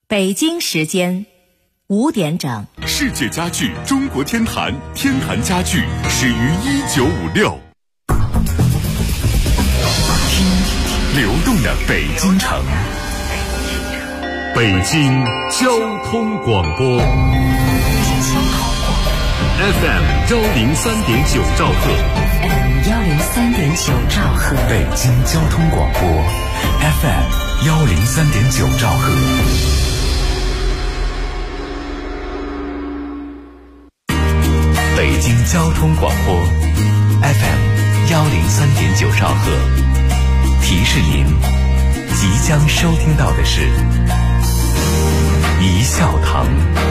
北京时间5点整。 世界家具中国天坛，天坛家具始于1956。听流动的北京城，北京交通广播 FM 103.9兆赫 103.9兆赫， 北京交通广播 FM 103.9兆赫。北京交通广播 FM 103.9兆赫，提示您即将收听到的是一笑堂。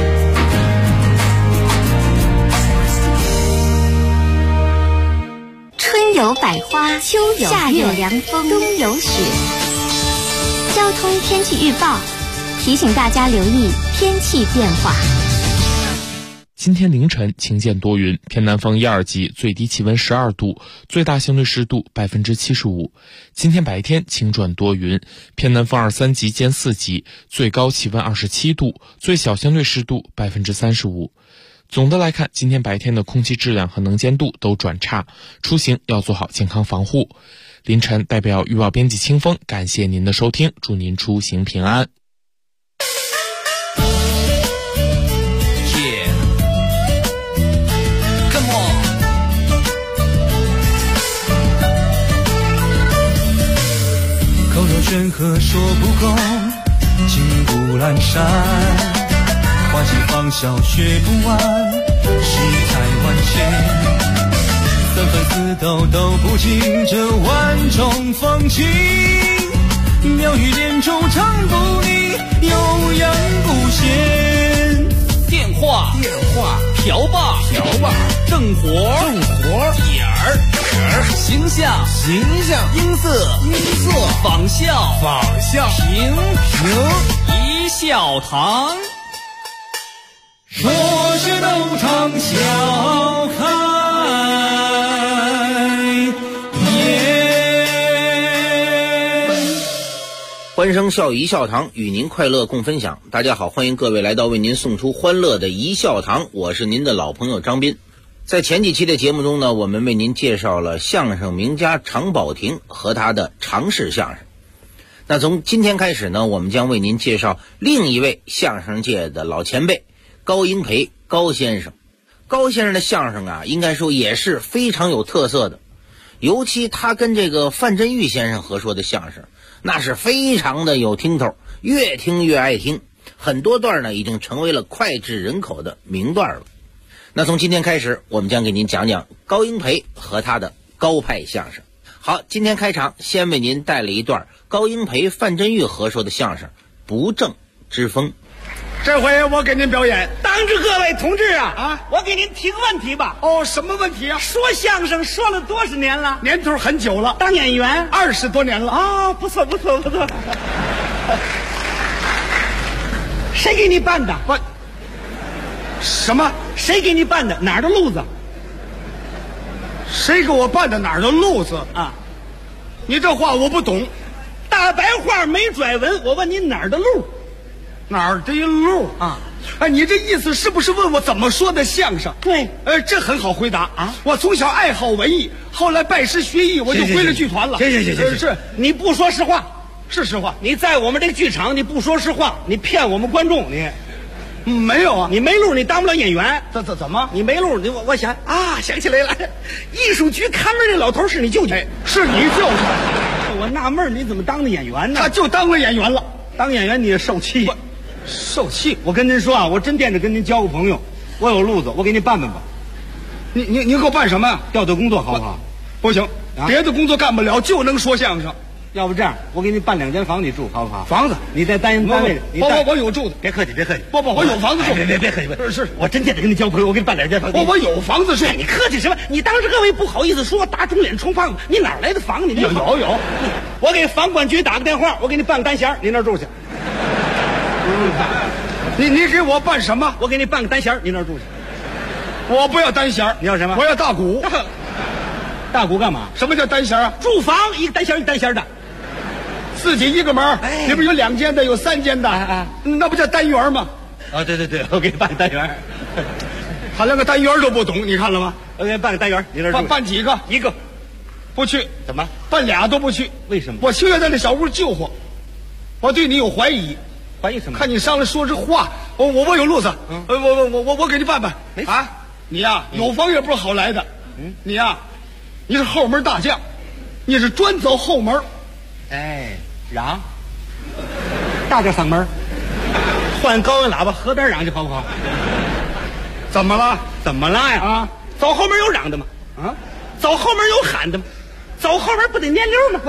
春有百花，秋有夏有凉风，冬有雪。交通天气预报提醒大家留意天气变化。 今天凌晨晴间多云，偏南风1、2级，最低气温12度，最大相对湿度75%。今天白天晴转多云，偏南风2、3级兼4级，最高气温27度，最小相对湿度35%。总的来看，今天白天的空气质量和能见度都转差，出行要做好健康防护。凌晨代表预报编辑清风，感谢您的收听，祝您出行平安。 口若悬河说不够，情不阑珊，欢喜放笑学不完，世态万千，三分四斗都不尽这万种风情，妙语连珠唱不腻，悠扬不闲。电话瓢把正活点儿形象音色仿效平一笑堂，说是斗场笑开欢声笑语一笑堂，与您快乐共分享。大家好，欢迎各位来到为您送出欢乐的一笑堂，我是您的老朋友张斌。在前几期的节目中呢，我们为您介绍了相声名家常宝霆和他的常式相声。那从今天开始呢，我们将为您介绍另一位相声界的老前辈高英培高先生。高先生的相声啊，应该说也是非常有特色的，尤其他跟这个范振钰先生合说的相声，那是非常的有听头，越听越爱听，很多段呢已经成为了脍炙人口的名段了。那从今天开始，我们将给您讲讲高英培和他的高派相声。好，今天开场先为您带来一段高英培范振钰合说的相声《不正之风》。 这回我给您表演。 当着各位同志啊，我给您提个问题吧。 哦，什么问题啊？ 说相声说了多少年了？ 年头很久了。 当演员 20多年了。 啊，不错。谁给你办的？ 我什么？ 谁给你办的？哪儿的路子？ 谁给我办的哪儿的路子啊？ 你这话我不懂。 大白话没拽文，我问你哪儿的路？ 哪儿的路啊？ 哎，你这意思是不是问我怎么说的相声？ 对， 这很好回答啊。 我从小爱好文艺，后来拜师学艺，我就归了剧团了。 行， 是你不说实话， 是实话。 你在我们这个剧场，你不说实话，你骗我们观众，你没有啊？ 你没路，你当不了演员。 怎么？ 你没路，我想啊，想起来了，艺术局看门那老头是你舅舅。 是你舅舅。 我纳闷你怎么当的演员呢？ 他就当了演员了。 当演员你也受气。 受气！ 我跟您说啊，我真惦着跟您交个朋友，我有路子，我给您办吧。 你给我办什么呀？ 调动工作好不好？ 不行，别的工作干不了，就能说相声。 要不这样，我给你办2间房，你住好不好？ 房子？ 你在单位？ 我有住的。 别客气。 不，我有房子住。 别客气。 是， 我真惦着跟你交朋友，我给你办2间房。 我有房子住。 你客气什么？你当着各位不好意思说，打肿脸充胖子，你哪来的房？你有。 我给房管局打个电话，我给你办个单间，你那儿住去。 你给我办什么？ 我给你办个单间，你那儿住去。 我不要单间， 你要什么？ 我要大鼓。 大鼓干嘛？ 什么叫单间啊？ 住房一个单间一个单间的。 自己一个门，里边有2间的，有3间的，那不叫单元吗？ 啊，对，我给你办个单元。 他连个单元都不懂，你看了吗？ 我给你办个单元，你这办几个？ 一个， 不去。 怎么？ 办俩都不去？ 为什么？ 我情愿在那小屋救活。我对你有怀疑。 怀疑什么？ 看你上来说这话，我有路子。我给你办办。啊，你呀，有房也不是好来的。你呀，你是后门大将，你是专走后门。 哎，嚷，大点嗓门，换高音喇叭，河边嚷去好不好？ 怎么了？ 怎么了呀？ 啊， 走后门有嚷的吗？ 啊， 走后门有喊的吗？走后门不得粘溜吗？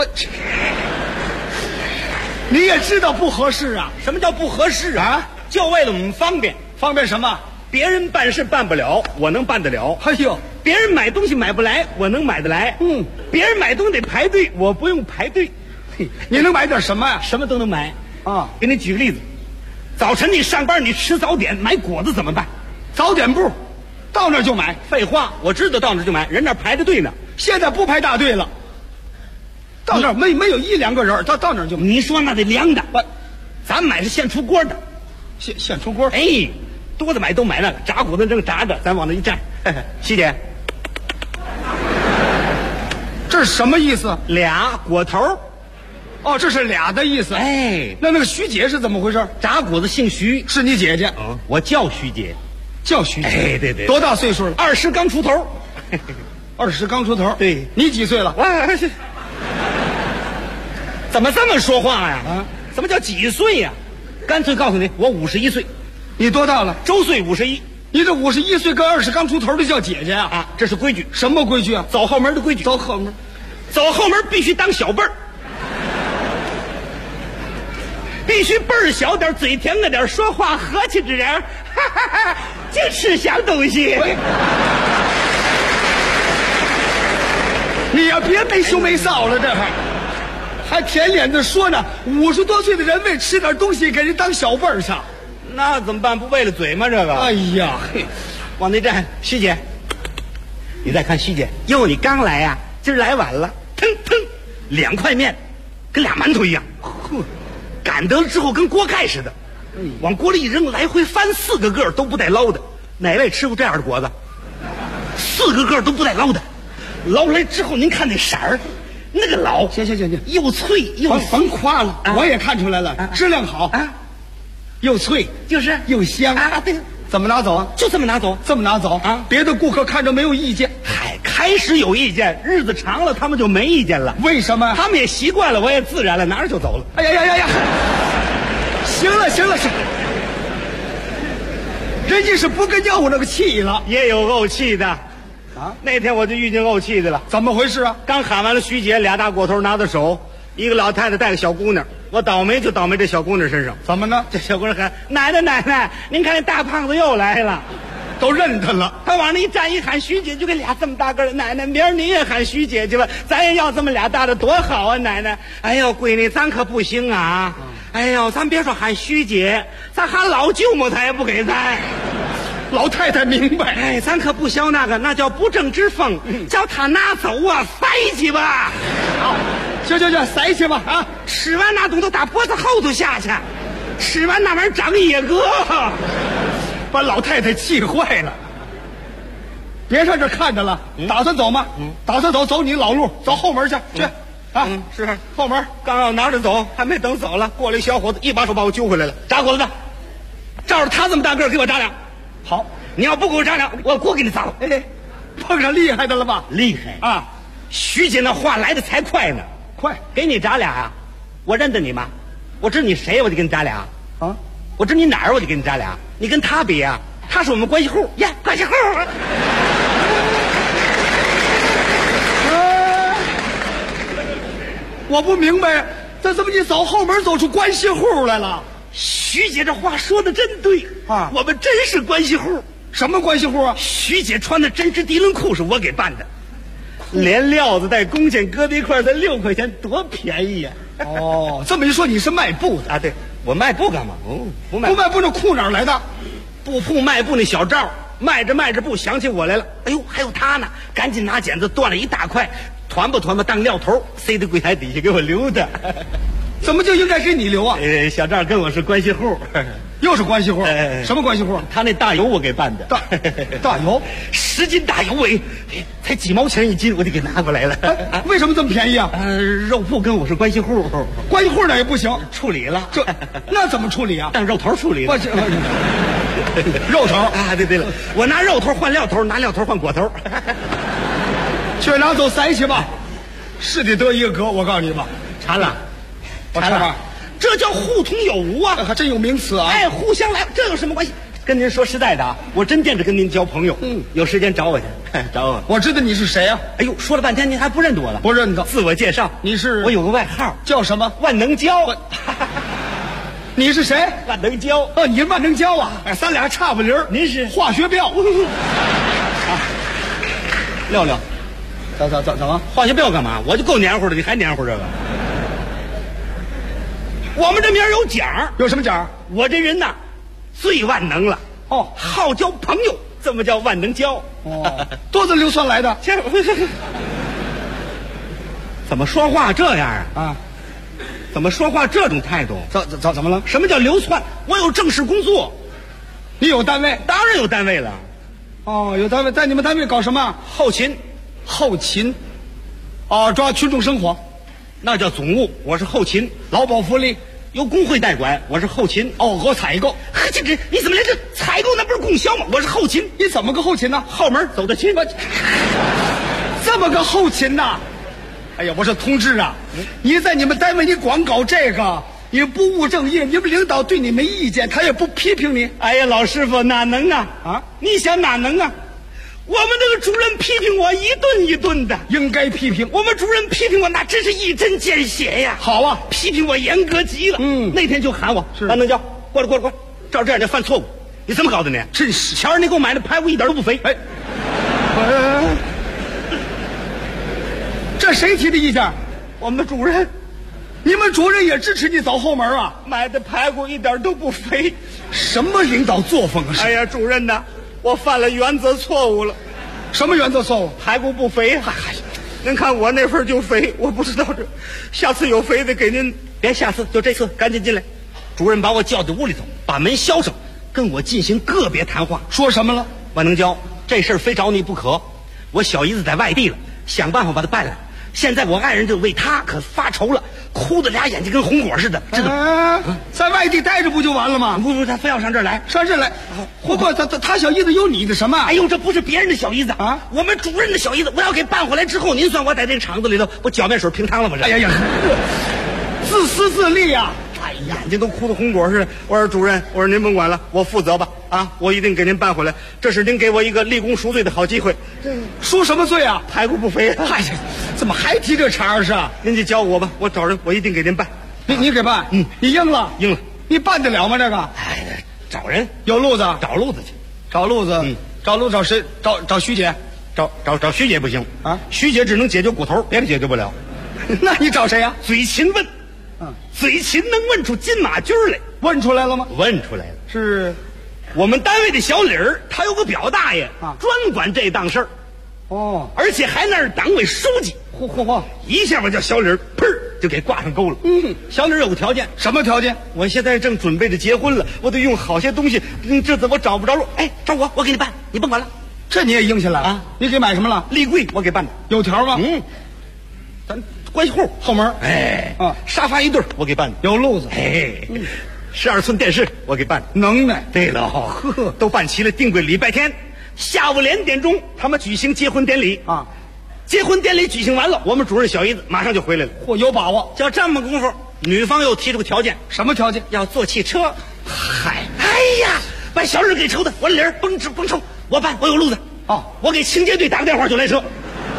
你也知道不合适啊。 什么叫不合适啊？就为了我们方便。 方便什么？ 别人办事办不了，我能办得了。 哎呦， 别人买东西买不来，我能买得来。别人买东西得排队，我不用排队。 你能买点什么呀？ 什么都能买啊。 给你举个例子，早晨你上班你吃早点买果子怎么办？ 早点部，到那儿就买。 废话，我知道到那儿就买，人那儿排着队呢。 现在不排大队了，到那儿没有1、2个人，到那儿就买。 你说那得凉的，咱买是现出锅的， 现出锅。 哎，多的买都买那个炸果子正炸着，咱往那一站。西姐， 这是什么意思？ 俩果头。 哦，这是俩的意思。 哎， 那个徐姐是怎么回事？ 炸果子姓徐， 是你姐姐。 我叫徐姐， 叫徐姐。 哎，对， 多大岁数了 ？20刚出头。 20刚出头。 对， 你几岁了？ 怎么这么说话呀？啊，怎么叫几岁呀？干脆告诉你，我51岁。 你多大了？ 周岁51。 你这51岁跟20刚出头的叫姐姐啊？ 啊，这是规矩。 什么规矩啊？ 走后门的规矩。 走后门， 走后门必须当小辈儿，必须辈儿小点，嘴甜个点，说话和气之人，净吃香东西。 你呀，别没羞没臊了，这还舔脸的说呢。50多岁的人为吃点东西给人当小辈儿上， 那怎么办？不为了嘴吗？这个。 哎呀，嘿， 往那站，徐姐，你再看徐姐，哟，你刚来呀，今儿来晚了，腾腾，2块面，跟俩馒头一样，擀得了之后跟锅盖似的，往锅里一扔，来回翻4个个都不带捞的。哪位吃过这样的果子？4个个都不带捞的，捞出来之后，您看那色儿，那个老， 行， 又脆又甭夸了，我也看出来了，质量好啊， 又脆就是又香啊。对， 怎么拿走啊？ 就这么拿走， 这么拿走啊？ 别的顾客看着没有意见？ 嗨，开始有意见，日子长了他们就没意见了。 为什么？ 他们也习惯了，我也自然了，拿着就走了。 哎呀！行了，人家是不跟你怄那个气了， 也有怄气的啊。 那天我就遇见怄气的了。 怎么回事啊？ 刚喊完了徐姐，俩大果头拿到手，一个老太太带个小姑娘。我倒霉就倒霉这小姑娘身上。 怎么呢？ 这小姑娘喊奶奶，您看那大胖子又来了， 都认他了。 他往那一站一喊徐姐，就跟俩这么大个的奶奶，明儿你也喊徐姐去吧，咱也要这么俩大的多好啊，奶奶。哎呦，闺女，咱可不行啊。哎呦，咱别说喊徐姐，咱喊老舅母他也不给咱。 老太太明白。 哎，咱可不消那个，那叫不正之风，叫他拿走啊，塞去吧。 好，行，塞去吧啊！ 吃完那东西打脖子后头下去，吃完那玩意儿长野哥， 把老太太气坏了。别上这看着了，打算走吗？打算走你老路，走后门去。啊， 是后门。 刚要拿着走，还没等走了，过来一小伙子，一把手把我揪回来了。炸果子的，照着他这么大个儿给我炸两。好，你要不给我炸两，我锅给你砸了。 哎，碰上厉害的了吧？ 厉害啊！ 徐姐那话来的才快呢。 快， 给你炸俩呀！我认得你吗？我知你谁，我就给你炸俩。 啊， 我知你哪儿，我就给你炸俩。你跟他比啊，他是我们关系户呀，关系户。 我不明白，这怎么你走后门走出关系户来了？ 徐姐这话说的真对啊， 我们真是关系户。 什么关系户啊？ 徐姐穿的针织涤纶裤是我给办的，连料子带工钱搁在一块才6块钱，多便宜呀！ 哦，这么一说你是卖布的啊？对，我卖布干嘛？不卖布，那裤哪儿来的？ 布铺卖布那小赵卖着布想起我来了。哎呦，还有他呢，赶紧拿剪子断了一大块，团吧当料头，塞到柜台底下给我留的。 怎么就应该给你留啊？ 小赵跟我是关系户， 又是关系户，什么关系户？ 他那大油我给办的， 大油 10斤大油才几毛钱一斤，我得给拿过来了。 为什么这么便宜啊？ 肉铺跟我是关系户， 关系户那也不行， 处理了。 那怎么处理啊？ 当肉头处理了。 肉头啊，对了，我拿肉头换料头，拿料头换果头。 去拿走塞去吧，是得得一个格，我告诉你吧。 馋了， 我馋了， 这叫互通有无啊， 还真有名词啊！ 哎，互相来，这有什么关系？跟您说实在的啊，我真惦着跟您交朋友。有时间找我去，找我。 我知道你是谁啊？ 哎呦，说了半天您还不认得我了？ 不认得。 自我介绍， 你是？ 我有个外号叫什么？ 万能胶。 你是谁？ 万能胶。 哦，你是万能胶啊！哎，咱俩差不离儿。 您是化学标。 廖廖， 怎么？ 化学标干嘛？我就够黏糊的，你还黏糊这个？我们这名有奖， 有什么奖？ 我这人呐，最万能了。 哦， 好交朋友，这么叫万能胶。 哦，多子硫酸来的。 怎么说话这样啊？ 啊， 怎么说话这种态度？ 怎么了？ 什么叫流窜？我有正式工作。 你有单位？ 当然有单位了。 哦，有单位，在你们单位搞什么？ 后勤。 后勤。哦，抓群众生活。 那叫总务，我是后勤。 劳保福利由工会代管，我是后勤。 哦，和采购。 这你怎么连这采购那不是供销吗？我是后勤。 你怎么个后勤呢？ 后门走得亲。 这么个后勤呐？哎呀，我说同志啊，你在你们单位你光搞这个，你不务正业，你们领导对你没意见，他也不批评你。 哎呀，老师傅哪能啊？ 啊， 你想哪能啊？我们这个主任批评我一顿一顿的， 应该批评。 我们主任批评我那真是一针见血呀。 好啊， 批评我严格极了。那天就喊我万能胶，过来，照这样就犯错误，你怎么搞的呢？ 真是， 瞧着你给我买的排骨一点都不肥。 这谁提的意见？ 我们主任。 你们主任也支持你走后门啊？ 买的排骨一点都不肥。 什么领导作风啊？ 哎呀，主任呐，我犯了原则错误了。 什么原则错误？ 排骨不肥。您看我那份就肥，我不知道这，下次有肥的给您。别下次，就这次，赶紧进来。主任把我叫到屋里头，把门销上，跟我进行个别谈话。 说什么了？ 万能胶，这事儿非找你不可。我小姨子在外地了，想办法把她办来。现在我爱人就为她可发愁了，哭得俩眼睛跟红果似的，知道？ 在外地待着不就完了吗？ 不，他非要上这儿来， 上这儿来。不，他小姨子有你的什么？ 哎呦，这不是别人的小姨子啊， 我们主任的小姨子。我要给办回来之后，您算我在这个厂子里头，我搅面水平汤了吗？ 哎呀，自私自利呀！ 哎呀，眼睛都哭得红果似的。我说主任，我说您甭管了，我负责吧。啊，我一定给您办回来。这是您给我一个立功赎罪的好机会。 赎什么罪啊？ 排骨不肥。 哎呀，怎么还提这茬儿是？ 您就教我吧，我找人，我一定给您办。 你给办？你应了， 应了。 你办得了吗？这个？ 哎呀，找人， 有路子， 找路子去， 找路子。找路找谁？找徐姐， 找徐姐不行啊。 徐姐只能解决骨头，别的解决不了。 那你找谁呀？ 嘴勤问。嘴勤能问出金马驹来。 问出来了吗？ 问出来了。 是我们单位的小李儿，他有个表大爷啊，专管这档事儿。 哦， 而且还那是党委书记。 嚯！ 一下我叫小李儿，砰就给挂上钩了。小李儿有个条件。 什么条件？ 我现在正准备着结婚了，我得用好些东西。这怎么找不着路？哎，找我给你办，你甭管了。 这你也应下来啊？你给买什么了？ 立柜我给办的。 有条吗？ 咱关系户后门。 哎，沙发一对我给办的。 有路子。 哎，12寸电视我给办的。 能耐。 对了，都办齐了，定规礼拜天下午2点钟，他们举行结婚典礼啊。结婚典礼举行完了，我们主任小姨子马上就回来了。 嚯，有把握。 就这么功夫，女方又提出个条件。 什么条件？ 要坐汽车。嗨，哎呀，把小李给抽的，我李儿甭抽，我办，我有路子。 哦， 我给清洁队打个电话就来车。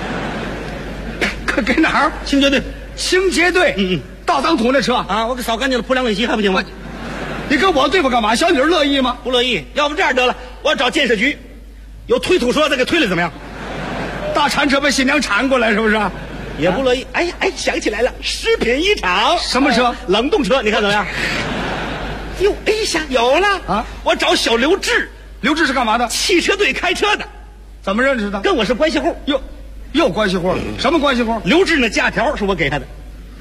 给哪儿？ 清洁队。 清洁队。倒脏土那车啊，我给扫干净了，铺凉水席还不行吗？ 你跟我对付干嘛？小李乐意吗？ 不乐意。要不这样得了，我找建设局，有推土车的给推了怎么样？ 大铲车把新娘铲过来是不是？ 也不乐意。哎呀，想起来了，食品一厂。 什么车？ 冷冻车，你看怎么样？哟，哎呀，有了啊！我找小刘志。 刘志是干嘛的？ 汽车队开车的。 怎么认识的？ 跟我是关系户。 又关系户？什么关系户？ 刘志那假条是我给他的。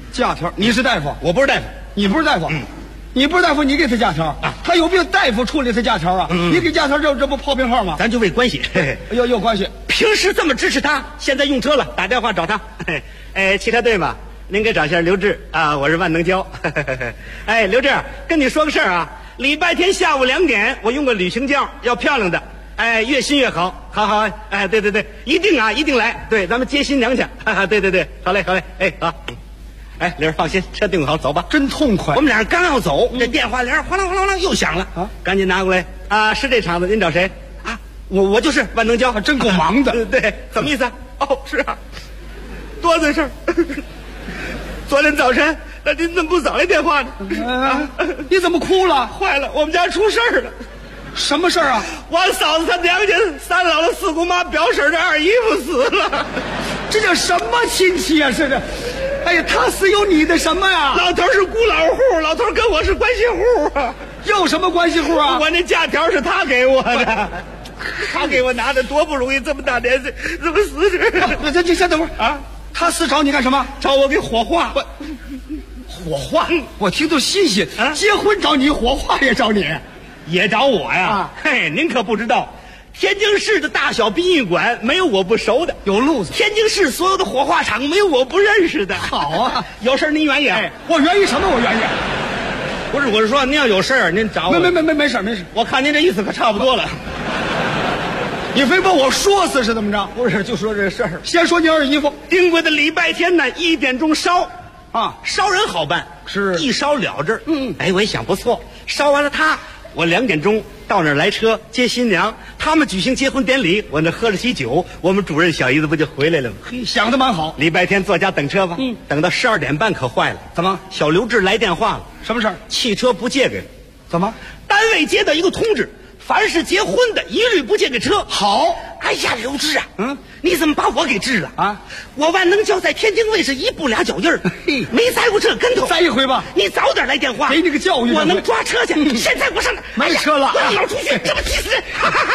假条，你是大夫？ 我不是大夫， 你不是大夫？你不是大夫，你给他假条啊？他有病，大夫处理他假条啊？你给假条，这不泡病号吗？ 咱就为关系， 有关系。 平时这么支持他，现在用车了，打电话找他。汽车队嘛，您给找一下刘志啊，我是万能胶。哎，刘志，跟你说个事儿啊，礼拜天下午2点，我用个旅行轿，要漂亮的，哎，越新越好，好，哎，对，一定啊，一定来，对，咱们接新娘去，对，好嘞，哎，好。哎，玲儿放心，车订好，走吧。 真痛快。 我们俩刚要走，这电话铃哗啦又响了啊！赶紧拿过来啊！是这厂子，您找谁啊？我就是万能胶， 真够忙的。 对，怎么意思啊？哦，是啊，多的事儿。昨天早晨，那您怎么不早来电话呢？ 你怎么哭了？ 坏了，我们家出事儿了。 什么事儿啊？ 我嫂子她娘家3姥姥4姑妈表婶的二姨夫死了。 这叫什么亲戚啊？这。哎呀，他死有你的什么呀？ 老头是孤老户，老头跟我是关系户啊。 有什么关系户啊？ 我那假条是他给我的，他给我拿的，多不容易，这么大年纪怎么死这？ 你先等会儿啊！他死找你干什么？ 找我给火化。 火化？我听都新鲜啊！结婚找你，火化也找你， 也找我呀？嘿，您可不知道。天津市的大小殡仪馆没有我不熟的， 有路子。 天津市所有的火化场没有我不认识的。 好啊， 有事您愿意？ 我愿意什么？我愿意。 不是，我是说您要有事儿，您找我。 没事。 我看您这意思可差不多了。 你非把我说死是怎么着？ 不是，就说这事儿。 先说你二姨夫定规的礼拜天呢，1点钟烧啊， 烧人好办， 是一烧了这儿。哎，我一想不错，烧完了我2点钟到那儿来车接新娘，他们举行结婚典礼，我那喝了喜酒，我们主任小姨子不就回来了吗？ 嘿，想得蛮好。 礼拜天坐家等车吧。等到12点半可坏了。 怎么？ 小刘志来电话了。 什么事儿？ 汽车不借给。 怎么？ 单位接到一个通知，凡是结婚的一律不借给车。 好。 哎呀，刘志啊，你怎么把我给治了啊？我万能胶在天津卫是1步2脚印儿，没栽过这跟头。 栽一回吧。 你早点来电话， 给你个教育。 我能抓车去。现在我上哪？ 没车了。 我老出去，这不气死人！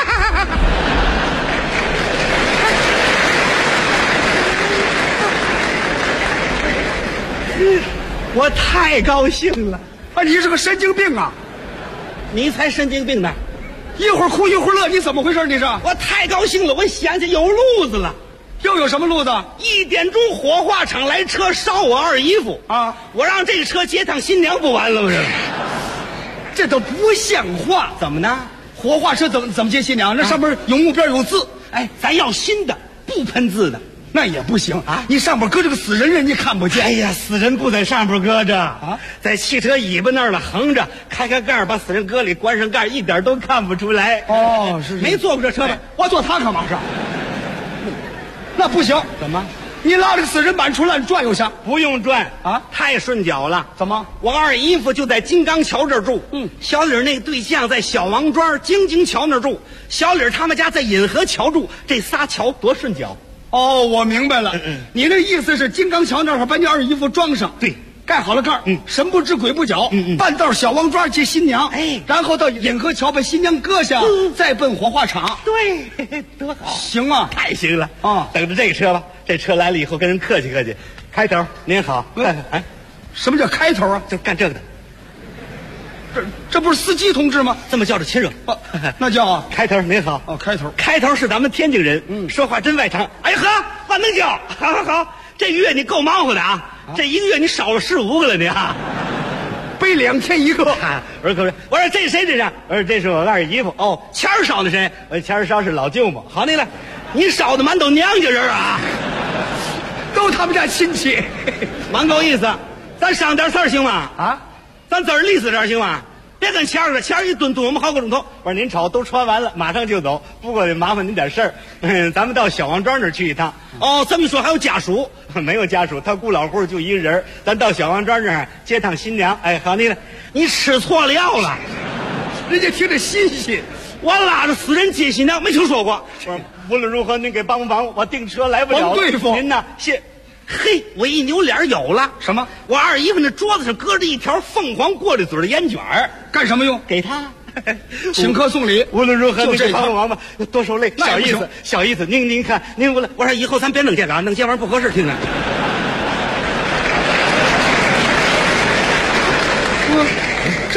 我太高兴了啊！你是个神经病啊！ 你才神经病呢！ 一会儿哭一会儿乐，你怎么回事？你是？ 我太高兴了，我想起有路子了。 又有什么路子 ？1点钟火化场来车烧我二姨夫啊！我让这个车接趟新娘不完了吗？ 这都不像话！ 怎么呢？ 火化车怎么接新娘？那上面有目标有字。 哎，咱要新的，不喷字的。 那也不行啊！你上边搁这个死人，你看不见。 哎呀，死人不在上边搁着啊，在汽车尾巴那儿了，横着开盖把死人搁里，关上盖，一点都看不出来。 哦，是没坐过这车吧？ 我坐它干嘛是？那不行。 怎么？ 你拉这个死人板出来转悠下？ 不用转啊， 太顺脚了。 怎么？ 我二姨夫就在金刚桥这儿住。小李那个对象在小王庄京津桥那儿住，小李他们家在引河桥住，这仨桥多顺脚。 哦，我明白了。你那意思是金刚桥那儿把你二姨夫装上， 对， 盖好了盖，神不知鬼不觉，半道小王庄接新娘， 哎， 然后到引河桥把新娘搁下，再奔火化场。 对，多好， 行啊， 太行了啊！ 等着这个车吧，这车来了以后跟人客气客气。开头您好， 哎，什么叫开头啊？ 就干这个的。 这不是司机同志吗？ 这么叫着亲热， 那叫开头。您好， 哦，开头。 开头是咱们天津人，说话真外长。哎呵，万能胶，好，这月你够忙活的啊！这1个月你少了15个了你啊， 背2天1个。 我说这谁这是？我说这是我二姨夫。哦，钱儿烧的谁？我钱儿烧是老舅母。好，你烧的满都娘家人啊， 都他们家亲戚， 蛮够意思。咱上点事儿行吗？ 啊， 咱字儿利索点行吗？别跟钱儿似的，钱儿一吨我们好个钟头。我说您瞅都穿完了，马上就走。不过得麻烦您点事儿，咱们到小王庄那儿去一趟。哦，这么一说还有家属？没有家属，他孤老户就一个人。咱到小王庄那儿接趟新娘。哎，好，你吃错了药了， 人家听着新鲜。 我拉着死人接新娘没听说过。我说无论如何您给帮帮我订车来不了。 对付您呐，嘿，我一扭脸有了什么？ 我二姨夫那桌子上搁着一条凤凰过滤嘴的烟卷儿， 干什么用？ 给他请客送礼。 无论如何， 就这帮忙吧，多受累。小意思，您看，您我说以后咱别弄这个啊，弄这玩意儿不合适，听着。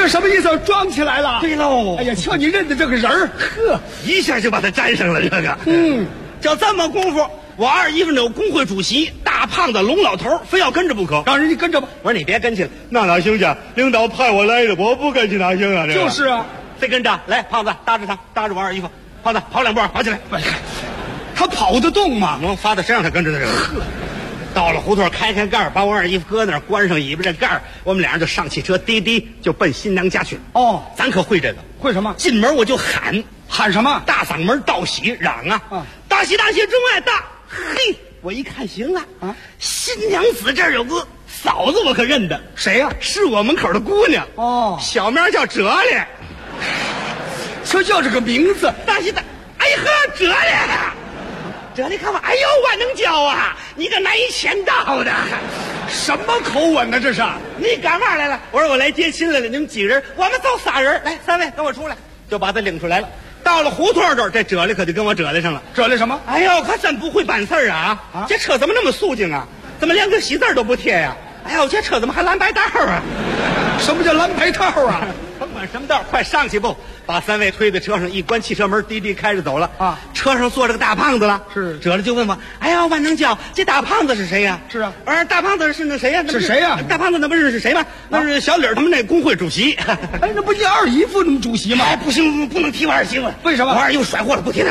这什么意思？装起来了？ 对喽。 哎呀，瞧你认的这个人儿，呵， 一下就把他粘上了。这个，就这么功夫，我二姨夫那工会主席大胖子龙老头非要跟着不可， 让人家跟着吧。 我说你别跟去了，那哪行去？领导派我来的，我不跟去哪行啊？ 就是啊， 非跟着来，胖子搭着他，搭着我二姨夫，胖子跑2步，跑起来。 他跑得动吗？ 能发到谁让他跟着的？到了胡同，开盖，把我二姨夫搁那儿，关上尾巴这盖儿，我们俩人就上汽车，滴滴就奔新娘家去。 哦， 咱可会这个， 会什么？ 进门我就喊什么？ 大嗓门道喜嚷啊！大喜大喜，钟爱大！嘿，我一看行啊，新娘子这儿有个嫂子，我可认得。 谁呀？ 是我门口的姑娘。 哦， 小名叫哲理， 就叫这个名字。 大喜大，哎呵，哲理。这你看吧，哎呦，万能胶啊！你个难以签到的， 什么口吻呢？这是你干嘛来了？我说我来接亲来了。你们几个人？我们走仨人。来，3位跟我出来，就把他领出来了。到了胡同这儿，这哲理可就跟我哲理上了。 哲理什么？ 哎呦，可真不会办事儿啊！这车怎么那么肃静啊？怎么连个喜字都不贴呀？哎呦，这车怎么还蓝白道啊？ 什么叫蓝白道啊？ 甭管什么道，快上去不？把3位推在车上，一关汽车门，滴滴开着走了啊！车上坐着个大胖子了。 是， 哲理就问我：“哎呀，万能胶，这大胖子是谁呀？” 是啊， 我说大胖子是那谁呀？ 是谁呀？ 大胖子那不是谁吗？那是小李他们那工会主席。 哎，那不你二姨夫那么主席吗？ 哎，不行，不能提我二媳妇。 为什么？ 我二姨夫甩货了，不提他。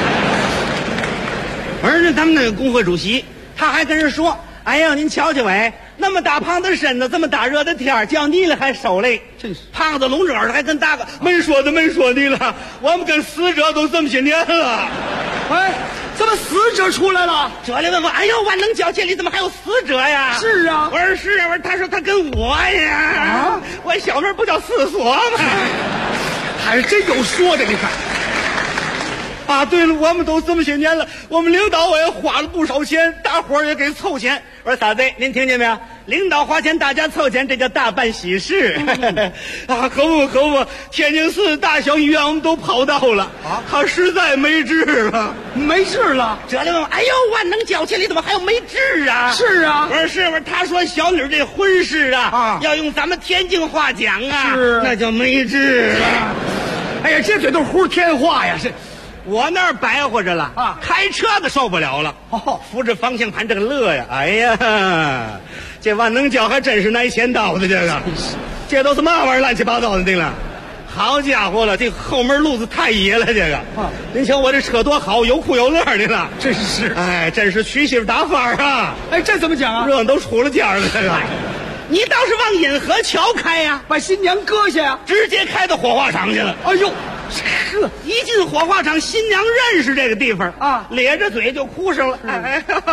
我说那他们那个工会主席，他还跟人说。哎呀，您瞧瞧喂，那么大胖的身子，这么大热的天叫你了还受累， 真是胖子聋着耳朵还跟大个没说你了，我们跟死者都这么些年了。 哎，怎么死者出来了？ 哲理问我，哎呦，万能胶这里怎么还有死者呀？ 是啊， 我说是啊，我说他说他跟我呀，我小名不叫四所吗？ 还是真有说的，你看。 啊，对了，我们都这么些年了，我们领导我也花了不少钱，大伙儿也给凑钱。我说傻子，您听见没有？领导花钱，大家凑钱，这叫大办喜事。啊，可不，天津市大小医院我们都跑到了，他实在没治了， 没治了。 哲理问我，哎呦，万能胶这里怎么还有没治啊？ 是啊， 我说他说小李这婚事啊，要用咱们天津话讲啊， 是那叫没治了。 哎呀，这嘴都胡天话呀，是。 我那儿白活着了啊！开车的受不了了，扶着方向盘这个乐呀！哎呀，这万能胶还真是耐钱刀的，这都是嘛玩意儿乱七八糟的定了。好家伙了，这后门路子太野了，这个您瞧我这车多好，有哭有乐的了， 真是， 哎，真是娶媳妇打法啊！ 哎，这怎么讲啊？ 热都出了尖了，这个。你倒是往引河桥开呀， 把新娘搁下呀， 直接开到火化场去了。 哎呦， 呵，一进火化场，新娘认识这个地方啊，咧着嘴就哭上了。哎呦，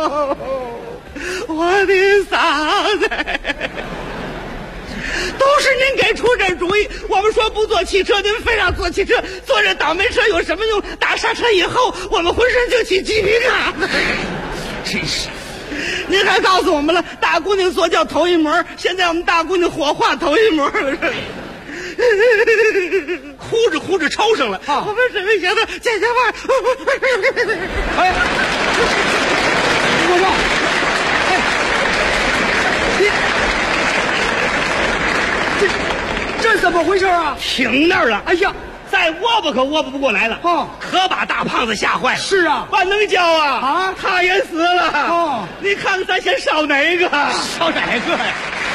我的嫂子，都是您给出这主意。我们说不坐汽车，您非让坐汽车，坐这倒霉车有什么用？打刹车以后，我们浑身就起鸡皮疙瘩。 真是。 您还告诉我们了，大姑娘坐轿头一模，现在我们大姑娘火化头一模了，哭着抽上了。我们只没想到这家伙， 哎，我说，哎，这怎么回事啊？ 停那儿了。 哎呀！ 再窝巴可窝巴不过来了，可把大胖子吓坏了。 是啊， 万能胶啊，他也死了。你看看咱先烧哪个？ 烧哪个呀？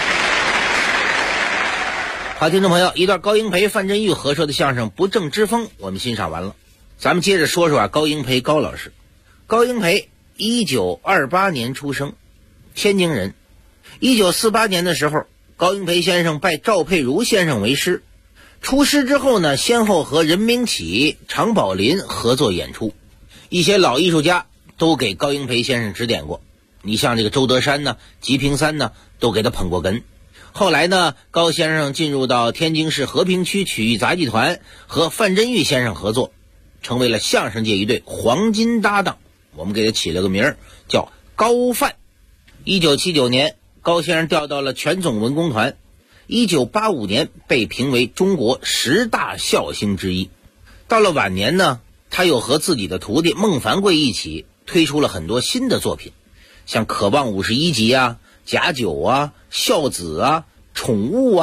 好，听众朋友，一段高英培、范振钰合说的相声《不正之风》，我们欣赏完了。咱们接着说说高英培高老师。高英培1928年出生，天津人。1948年的时候，高英培先生拜赵佩茹先生为师。出师之后呢，先后和任明启、常宝林合作演出，一些老艺术家都给高英培先生指点过。你像这个周德山呢、吉平三呢，都给他捧过哏。后来呢，高先生进入到天津市和平区曲艺杂技团，和范振钰先生合作，成为了相声界一对黄金搭档。我们给他起了个名儿，叫高范。1979年，高先生调到了全总文工团。1985年被评为中国10大笑星之一。到了晚年呢，他又和自己的徒弟孟凡贵一起推出了很多新的作品，像渴望51集啊、假酒啊、孝子啊、宠物啊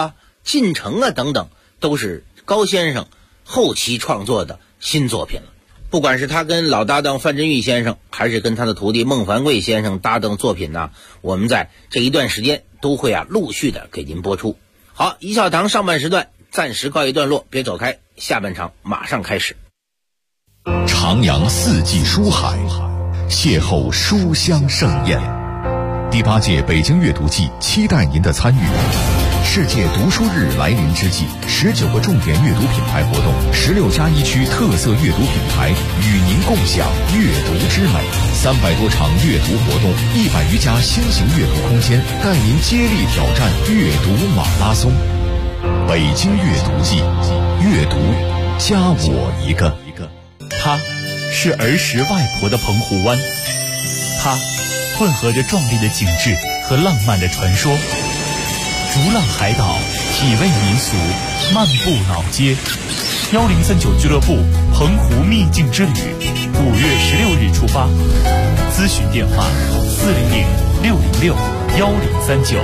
进城啊等等，都是高先生后期创作的新作品了。不管是他跟老搭档范振钰先生，还是跟他的徒弟孟凡贵先生搭档作品呢，我们在这一段时间都会陆续的给您播出。好，一笑堂上半时段暂时告一段落，别走开，下半场马上开始。 徜徉四季书海，邂逅书香盛宴。第8届北京阅读季期待您的参与。世界读书日来临之际，19个重点阅读品牌活动，16+1区特色阅读品牌与您共享阅读之美。300多场阅读活动，100余家新型阅读空间，带您接力挑战阅读马拉松。北京阅读季，阅读加我一个。 它是儿时外婆的澎湖湾，它混合着壮丽的景致和浪漫的传说。逐浪海岛，体味民俗，漫步老街。1039俱乐部澎湖秘境之旅，5月16日出发。咨询电话400-606-1039。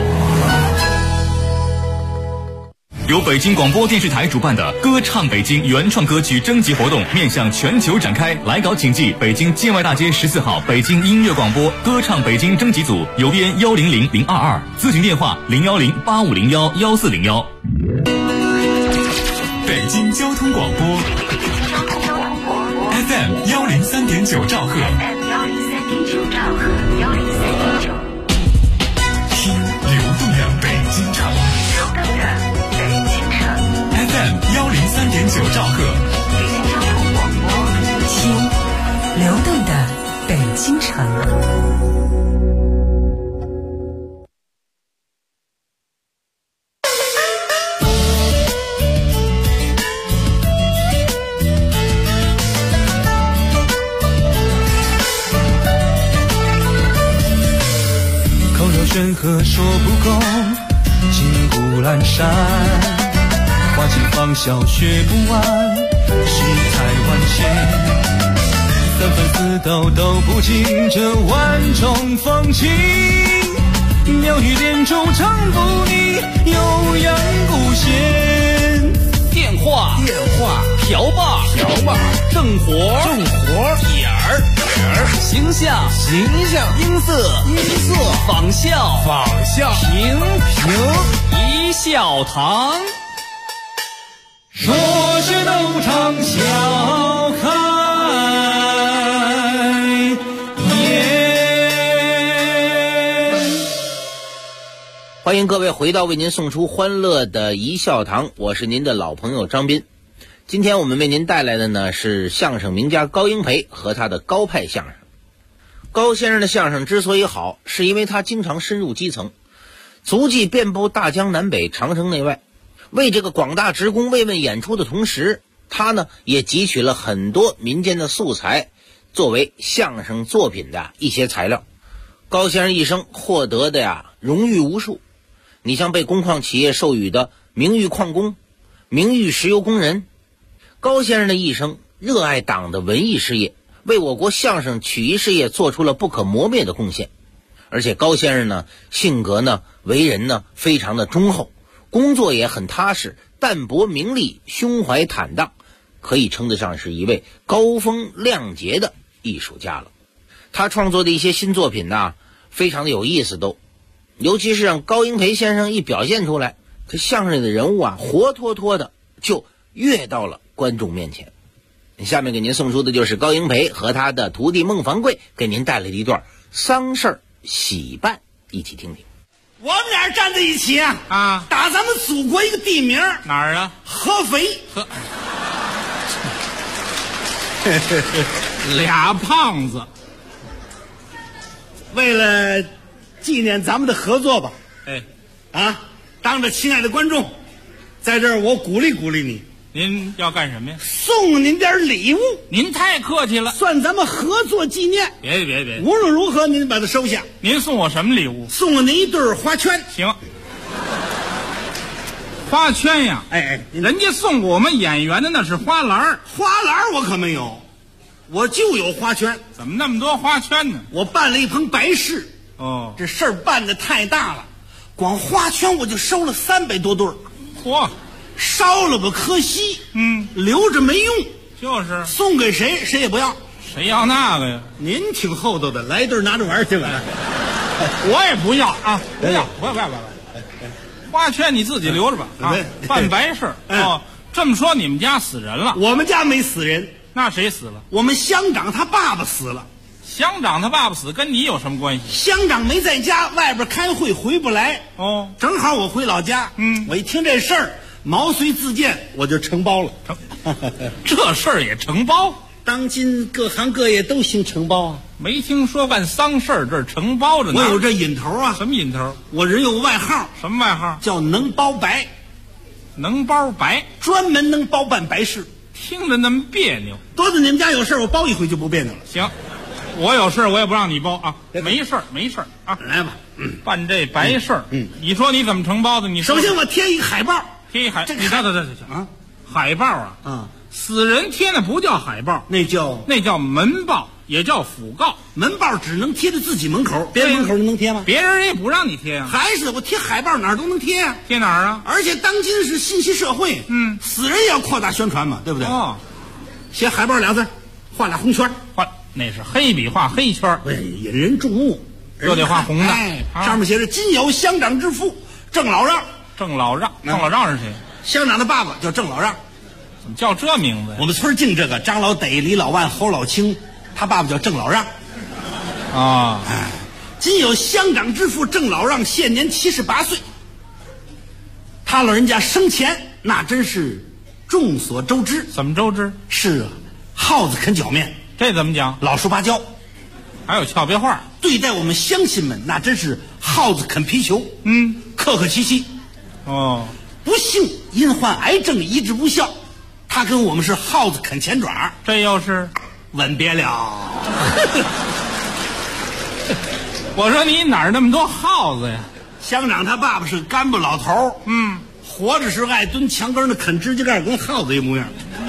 由北京广播电视台主办的歌唱北京原创歌曲征集活动面向全球展开，来稿请寄北京建外大街14号北京音乐广播歌唱北京征集组，邮编100022，咨询电话010-8501-1401。 北京交通广播 FM 103.9兆赫，听流动的北京城。FM 103.9兆赫， 北京交通广播，听流动的北京城。 口若悬河说不够，金谷阑珊。花期芳笑学不完，世态万千，三番四道都不尽这万种风情。妙语连珠唱不腻，悠扬古弦。 电话瓢把正活点儿形象音色仿效平一笑堂。 说是斗场笑开颜。 欢迎各位回到为您送出欢乐的一笑堂，我是您的老朋友张斌。今天我们为您带来的呢是相声名家高英培和他的高派相声。高先生的相声之所以好，是因为他经常深入基层，足迹遍布大江南北、长城内外，为这个广大职工慰问演出的同时，他呢也汲取了很多民间的素材，作为相声作品的一些材料。高先生一生获得的荣誉无数，你像被工矿企业授予的名誉矿工、名誉石油工人。高先生的一生热爱党的文艺事业，为我国相声曲艺事业做出了不可磨灭的贡献。而且高先生呢性格呢为人呢非常的忠厚，工作也很踏实，淡泊名利，胸怀坦荡，可以称得上是一位高风亮节的艺术家了。他创作的一些新作品呢非常的有意思都，尤其是让高英培先生一表现出来，这相声里的人物活脱脱的就跃到了观众面前。下面给您送出的就是高英培和他的徒弟孟凡贵给您带来的一段丧事喜办，一起听听。 我们俩站在一起打咱们祖国一个地名， 哪儿啊？ 合肥。 俩胖子。 为了纪念咱们的合作吧，当着亲爱的观众，在这儿我鼓励鼓励你。 您要干什么呀？ 送您点礼物。 您太客气了， 算咱们合作纪念。 别， 无论如何您把它收下。 您送我什么礼物？ 送了您一对花圈。 行。花圈呀，人家送我们演员的那是花篮。 花篮我可没有，我就有花圈。 怎么那么多花圈呢？ 我办了一棚白事。这事儿办得太大了，光花圈我就收了300多对。 嚯， 烧了吧可惜，留着没用， 就是送给谁谁也不要。 谁要那个呀？ 您挺厚道的，来一对拿着玩去吧。 我也不要啊，不要，不，花圈你自己留着吧啊，办白事哦。这么说，你们家死人了？ 我们家没死人， 那谁死了？ 我们乡长他爸爸死了。 乡长他爸爸死跟你有什么关系？ 乡长没在家，外边开会回不来。 哦， 正好我回老家。我一听这事儿，毛遂自荐，我就承包了。 这事儿也承包？ 当今各行各业都兴承包啊。 没听说办丧事儿这承包着呢。 我有这瘾头啊。 什么瘾头？ 我人有个外号。 什么外号？ 叫能包白。 能包白， 专门能包办白事。 听着那么别扭。 多子你们家有事我包一回就不别扭了。 行，我有事我也不让你包啊。没事啊。 来吧， 办这白事儿。你说你怎么承包的？你首先我贴一个海报。 贴一海，你等啊，海报啊。死人贴那不叫海报， 那叫门报，也叫讣告。 门报只能贴在自己门口，别人门口能贴吗？ 别人也不让你贴啊。 还是我贴海报哪儿都能贴啊。 贴哪儿啊？ 而且当今是信息社会，死人也要扩大宣传嘛，对不对？ 哦， 写海报俩字，画俩红圈， 那是黑笔画黑圈， 引人注目。 就得画红的， 上面写着今有乡长之父郑老让。 郑老让是谁？ 乡长的爸爸叫郑老让。 怎么叫这名字呀？ 我们村净这个张老得、李老万、侯老清，他爸爸叫郑老让。 啊， 今有乡长之父郑老让，现年78岁。他老人家生前那真是众所周知。 怎么周知？ 是耗子啃脚面。 这怎么讲？ 老实巴交。 还有俏皮话。 对待我们乡亲们，那真是耗子啃皮球。客客气气。 哦， 不幸因患癌症医治无效，他跟我们是耗子啃前爪。 这又是吻别了。 我说你哪儿那么多耗子呀？ 乡长他爸爸是干部老头，活着时候爱蹲墙根的啃指甲盖，跟耗子一模样。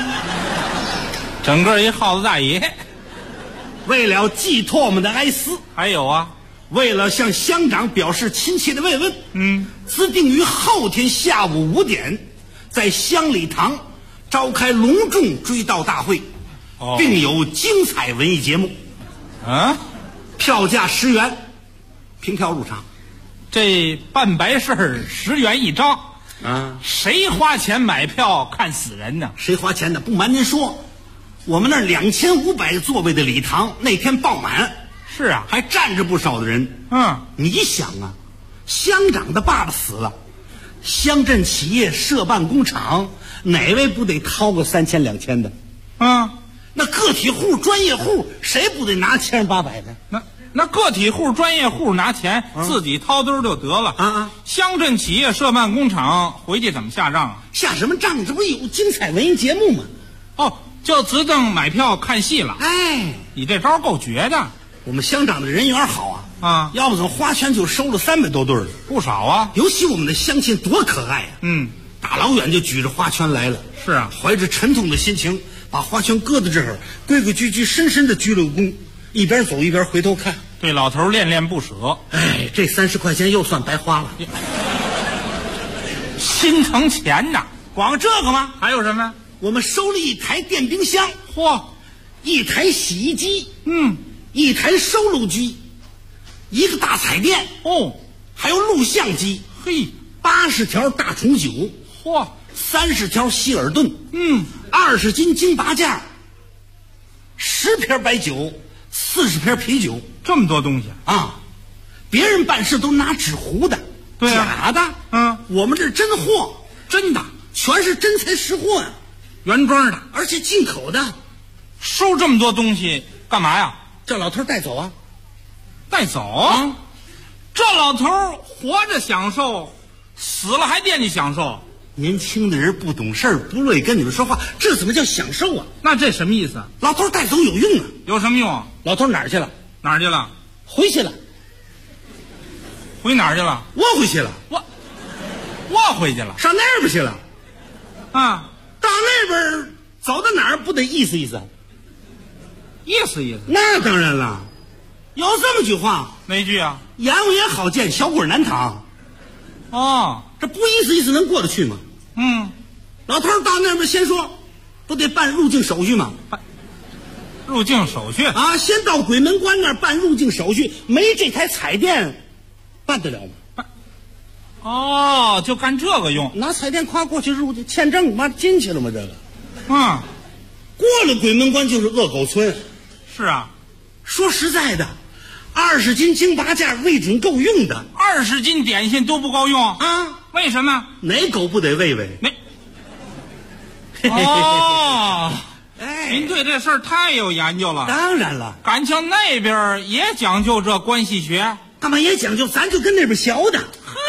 整个一耗子大爷。 为了寄托我们的哀思， 还有啊， 为了向乡长表示亲切的慰问，自定于后天下午5点，在乡礼堂召开隆重追悼大会，并有精彩文艺节目。票价10元，凭票入场。 这办白事10元一张啊！谁花钱买票看死人呢？ 谁花钱呢？不瞒您说，我们那2500个座位的礼堂那天爆满。 是啊， 还站着不少的人。你想啊，乡长的爸爸死了，乡镇企业设办工厂，哪位不得掏个3000、2000的？那个体户、专业户，谁不得拿700、800的？ 那个体户、专业户拿钱自己掏兜就得了。乡镇企业设办工厂，回去怎么下账啊？ 下什么账？这不有精彩文艺节目吗？ 就只等买票看戏了。你这招够绝的。 我们乡长的人缘好啊，要不怎么花圈就收了300多对了， 不少啊。 尤其我们的乡亲多可爱啊！大老远就举着花圈来了。 是啊， 怀着沉痛的心情，把花圈搁在这儿，规规矩矩、深深的鞠了个躬，一边走一边回头看， 对老头恋恋不舍。 这30块钱又算白花了， 心疼钱呐！ 光这个吗？ 还有什么？ 我们收了一台电冰箱，一台洗衣机，一台收录机，一个大彩电，还有录像机，80条大重酒，30条希尔顿，20斤京八件，10瓶白酒，40瓶啤酒， 这么多东西啊！别人办事都拿纸糊的， 对啊， 假的，我们这真货，真的，全是真材实货呀， 原装的， 而且进口的。 收这么多东西干嘛呀？ 叫老头带走啊！ 带走？这老头活着享受，死了还惦记享受。 年轻的人不懂事儿，不乐意跟你们说话，这怎么叫享受啊？ 那这什么意思？ 老头带走有用啊！ 有什么用啊？ 老头哪儿去了？ 哪儿去了？ 回去了。 回哪儿去了？ 我回去了。 我回去了， 上那边去了。 啊， 到那边走到哪儿不得意思意思？ 意思意思。 那当然了，有这么句话。 哪句啊？ 阎王爷好见，小鬼难躺。 这不意思意思能过得去吗？ 老头儿到那边先说，不得办入境手续吗？ 入境手续啊，先到鬼门关那儿办入境手续，没这台彩电，办得了吗？ 哦，就干这个用， 拿彩电夸过去入境签证，妈进去了吗？这个，过了鬼门关就是恶狗村。 是啊， 说实在的，20斤京八件未准够用的 ，20斤点心都不够用啊？ 为什么？ 哪狗不得喂喂？ 哦，您对这事儿太有研究了。 当然了， 感情那边也讲究这关系学。 干嘛也讲究？咱就跟那边学的。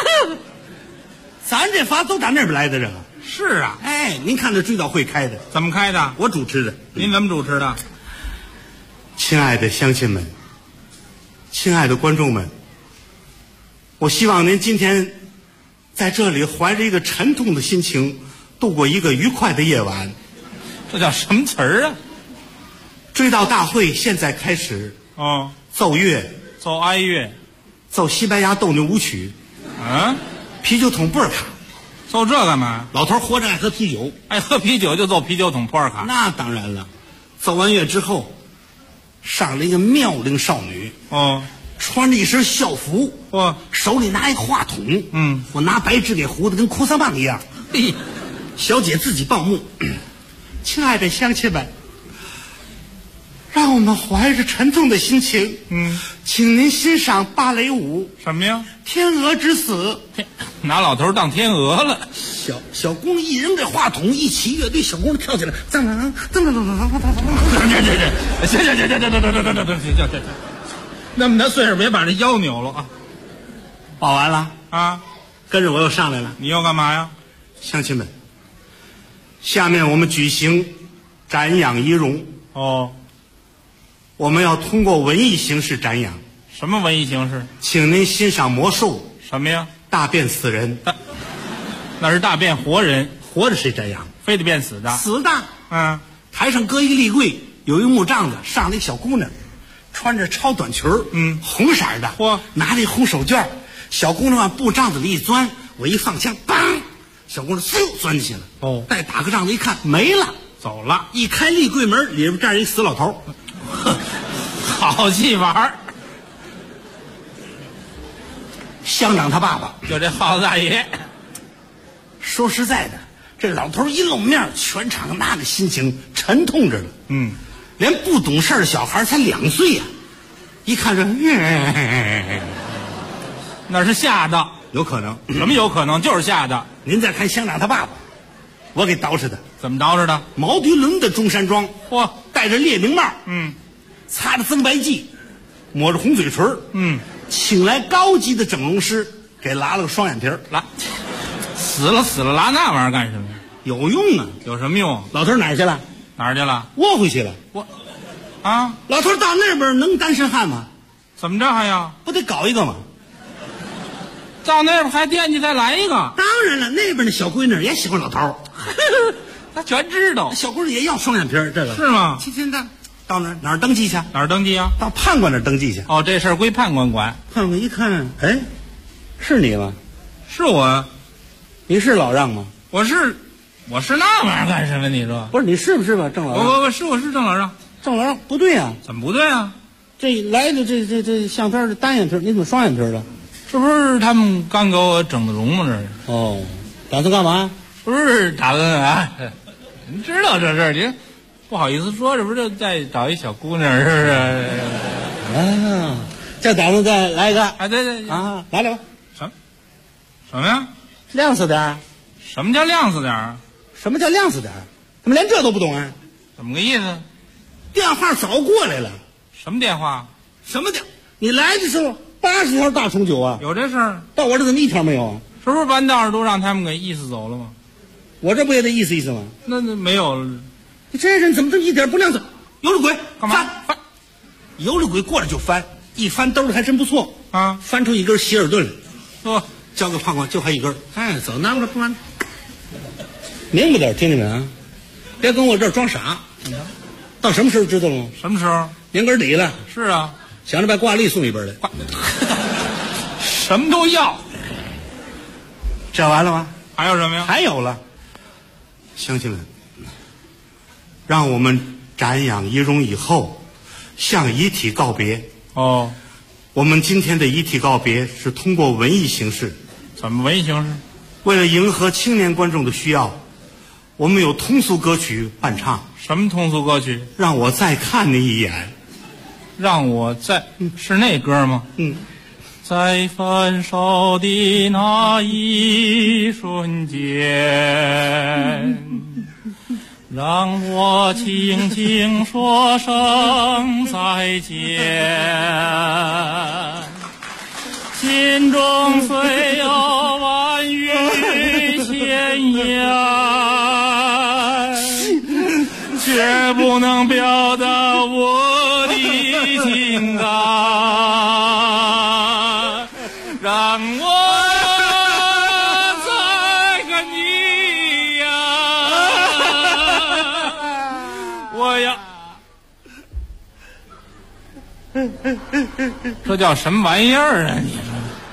咱这法都打那边来的，这个是啊。 您看这追悼会开的怎么开的？ 我主持的。 您怎么主持的？ 亲爱的乡亲们，亲爱的观众们，我希望您今天在这里怀着一个沉痛的心情度过一个愉快的夜晚。 这叫什么词儿啊？ 追悼大会现在开始。奏乐， 奏哀乐， 奏西班牙斗牛舞曲。啤酒桶波尔卡。 奏这干嘛？ 老头活着爱喝啤酒， 爱喝啤酒就奏啤酒桶波尔卡。 那当然了。奏完乐之后，上来一个妙龄少女。穿着一身校服，手里拿一个话筒。我拿白纸给糊的跟哭丧棒一样。小姐自己报幕。亲爱的乡亲们，让我们怀着沉重的心情，请您欣赏芭蕾舞。 什么呀？ 天鹅之死。 拿老头当天鹅了。 小姑一扔这话筒，一起乐队，小姑跳起来，行， 那么大岁数别把这腰扭了啊！ 报完了啊， 跟着我又上来了。 你又干嘛呀？ 乡亲们，下面我们举行瞻仰遗容。我们要通过文艺形式瞻仰。 什么文艺形式？ 请您欣赏魔术。 什么呀？ 大变死人。 那是大变活人， 活着谁瞻仰？ 非得变死的。 死的。台上搁一个立柜，有一木杖子，上来一小姑娘，穿着超短裙红色的，拿着一红手绢，小姑娘往布帐子里一钻，我一放枪，梆，小姑娘嗖钻进去了。再打个仗子一看没了， 走了。 一开立柜门，里边站着一死老头。 好戏玩。 乡长他爸爸就这耗子大爷。 说实在的，这老头一露面，全场那个心情沉痛着呢。连不懂事的小孩才2岁呀，一看这， 那是吓的。 有可能。 什么有可能？就是吓的。 您再看乡长他爸爸，我给捯饬的。 怎么捯饬的？ 毛涤纶的中山装，戴着列宁帽，擦着增白剂，抹着红嘴唇，请来高级的整容师给拉了个双眼皮儿。 死了，拉那玩意儿干什么呀？ 有用啊！ 有什么用？ 老头哪儿去了？窝回去了。老头到那边能单身汉吗？ 怎么着还要？ 不得搞一个吗？ 到那边还惦记再来一个？ 当然了，那边的小闺女也喜欢老头。 他全知道。 小闺女也要双眼皮儿，这个是吗？ 天天的到哪儿登记去？ 哪儿登记啊？ 到判官那儿登记去。 这事儿归判官管。 判官一看，是你吗？ 是我。 你是老让吗？ 我是那玩意儿干什么？你说不是？你是不是吧？郑老让？ 我是郑老让。 郑老让不对啊！ 怎么不对啊？ 这来的这相片是单眼皮，你怎么双眼皮了？ 是不是他们刚给我整的容吗？这是。 打算干嘛？ 不是打算啊？您知道这事儿，您不好意思说，这不是再找一小姑娘，是不是？ 这打算再来一个？ 对来吧。 什么呀？ 亮死点。 什么叫亮死点？ 什么叫亮死点？怎么连这都不懂啊？ 怎么个意思？ 电话早过来了。 什么电话？ 什么电？你来的时候80条大重酒啊！ 有这事儿？ 到我这怎么一条没有啊？ 是不是完道上都让他们给意思走了吗？ 我这不也得意思意思吗？ 那没有。 你这人怎么这么一点不亮子？有了鬼！ 干嘛？ 翻！有了鬼过来就翻，一翻兜里还真不错啊！翻出一根希尔顿来。交给判官，就还一根。走，拿过来，不完。明白点，听见没啊？别跟我这儿装傻。到什么时候知道了吗？ 什么时候？ 年根底了。 是啊， 想着把挂历送一本来。 什么都要。 这完了吗？ 还有什么呀？ 还有了， 乡亲们，让我们瞻仰遗容以后，向遗体告别。 哦， 我们今天的遗体告别是通过文艺形式。 怎么文艺形式？ 为了迎合青年观众的需要，我们有通俗歌曲伴唱。 什么通俗歌曲？ 让我再看你一眼。 让我再是那歌吗？在分手的那一瞬间，让我轻轻说声再见。心中虽有万语千言，却不能表达我的情感。让我再看你呀，我要。这叫什么玩意儿啊？你说，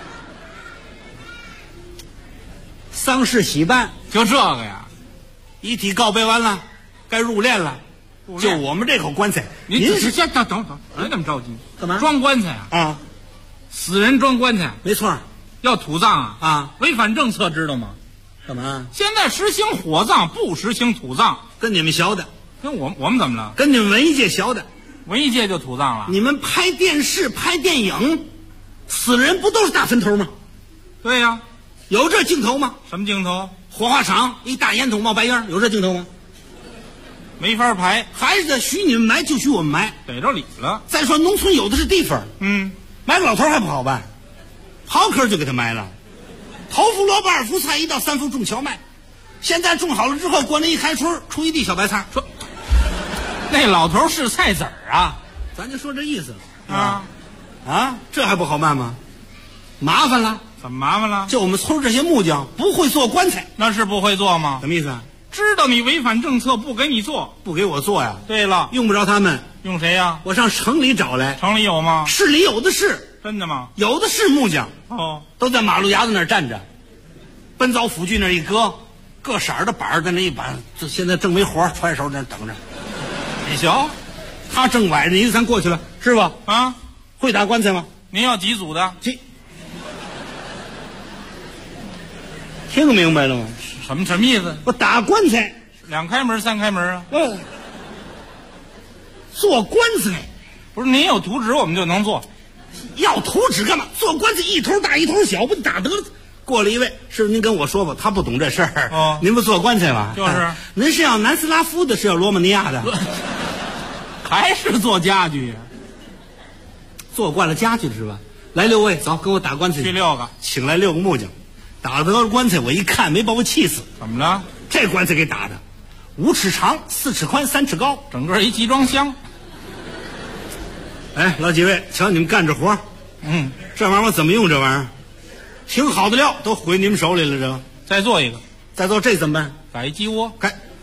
丧事喜办， 就这个呀？ 遗体告别完了，该入殓了。就我们这口棺材， 您先等，别这么着急， 干嘛？ 装棺材啊？死人装棺材， 没错。 要土葬啊？违反政策，知道吗？ 干嘛？ 现在实行火葬，不实行土葬。 跟你们学的。 跟我们怎么了？ 跟你们文艺界学的。 文艺界就土葬了？ 你们拍电视、拍电影，死人不都是大坟头吗？ 对呀。 有这镜头吗？ 什么镜头？ 火化场一大烟筒冒白烟，有这镜头吗？ 没法排。 还是许你们埋就许我们埋， 逮着理了。 再说农村有的是地方，埋个老头还不好办，刨坑就给他埋了。头伏萝卜，2伏菜，1到3伏种荞麦。现在种好了之后，过年一开春，出一地小白菜。 说那老头是菜籽儿啊， 咱就说这意思了这还不好办吗？麻烦了。 怎么麻烦了？ 就我们村这些木匠不会做棺材。 那是不会做吗？ 什么意思啊？ 知道你违反政策，不给你做， 不给我做呀？ 对了， 用不着他们， 用谁呀？ 我上城里找来。 城里有吗？ 市里有的是。 真的吗？ 有的是木匠。 都在马路牙子那儿站着，奔早辅具那儿一搁，各色儿的板儿在那一板，这现在正没活，揣手在那等着。 你瞧， 他正崴着，你咱过去了，师傅啊， 会打棺材吗？ 您要几组的？ 听明白了吗？ 什么意思？ 我打棺材 ，2开门3开门啊？ 做棺材不是您有图纸我们就能做， 要图纸干嘛？做棺材一头大一头小，不打得了？过了一位师傅，您跟我说吧，他不懂这事儿。您不做棺材吗？ 就是。 您是要南斯拉夫的，是要罗马尼亚的？ 还是做家具？ 做惯了家具是吧？来6位，走，跟我打棺材去6个， 请来6个木匠。打得了棺材，我一看没把我气死。 怎么了？ 这棺材给打的5尺长4尺宽3尺高， 整个一集装箱。 哎，老几位，瞧你们干这活，这玩意儿我怎么用？这玩意儿挺好的料，都毁你们手里了。这个再做一个， 再做这怎么办？ 改一鸡窝，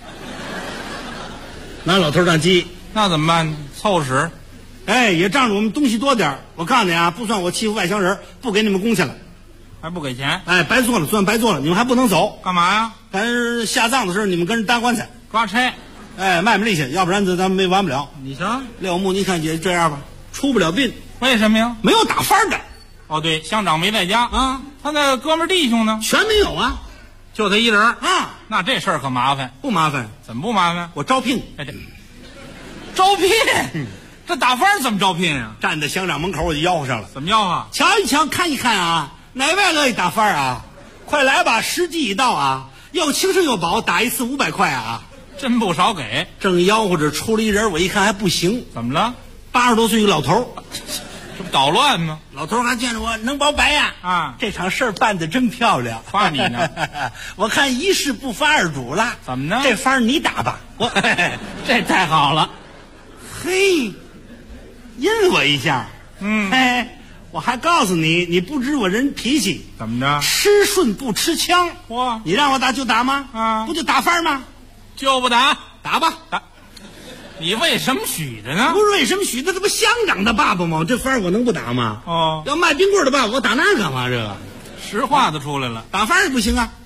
拿老头当鸡， 那怎么办？凑使。 哎，也仗着我们东西多点我告诉你啊，不算我欺负外乡人，不给你们工钱了。 还不给钱？ 哎，白做了，算白做了，你们还不能走。 干嘛呀？ 咱下葬的时候，你们跟人搭棺材， 抓差。 哎，卖卖力气，要不然咱们没完不了。 你瞧廖木，你看也这样吧，出不了殡。 为什么呀？ 没有打幡的。 哦，对，乡长没在家啊，他那哥们弟兄呢？ 全没有啊， 就他一人啊。 那这事儿可麻烦。 不麻烦？ 怎么不麻烦？ 我招聘。 哎，招聘。这打幡怎么招聘啊？ 站在乡长门口我就吆喝上了。 怎么吆喝？ 瞧一瞧，看一看啊。哪位乐意打幡啊？快来吧，时机已到啊！又轻声又薄，打一次500块啊！ 真不少给。 正吆喝着，出了一人，我一看还不行。 怎么了 ？80多岁一个老头， 这不捣乱吗？ 老头还见着我能包白呀！ 啊， 这场事儿办得真漂亮。 夸你呢。 我看一事不发二主了。 怎么呢？ 这幡你打吧。 这太好了。 嘿，阴我一下。嘿。我还告诉你，你不知我人脾气。 怎么着？ 吃顺不吃枪。 哇！ 你让我打就打吗？ 啊， 不就打幡吗？ 就不打， 打吧。 打。你为什么许的呢？ 不是为什么许的，这不乡长的爸爸吗？这幡我能不打吗？ 哦， 要卖冰棍的爸爸，我打那干嘛？这个实话都出来了。 打幡也不行啊。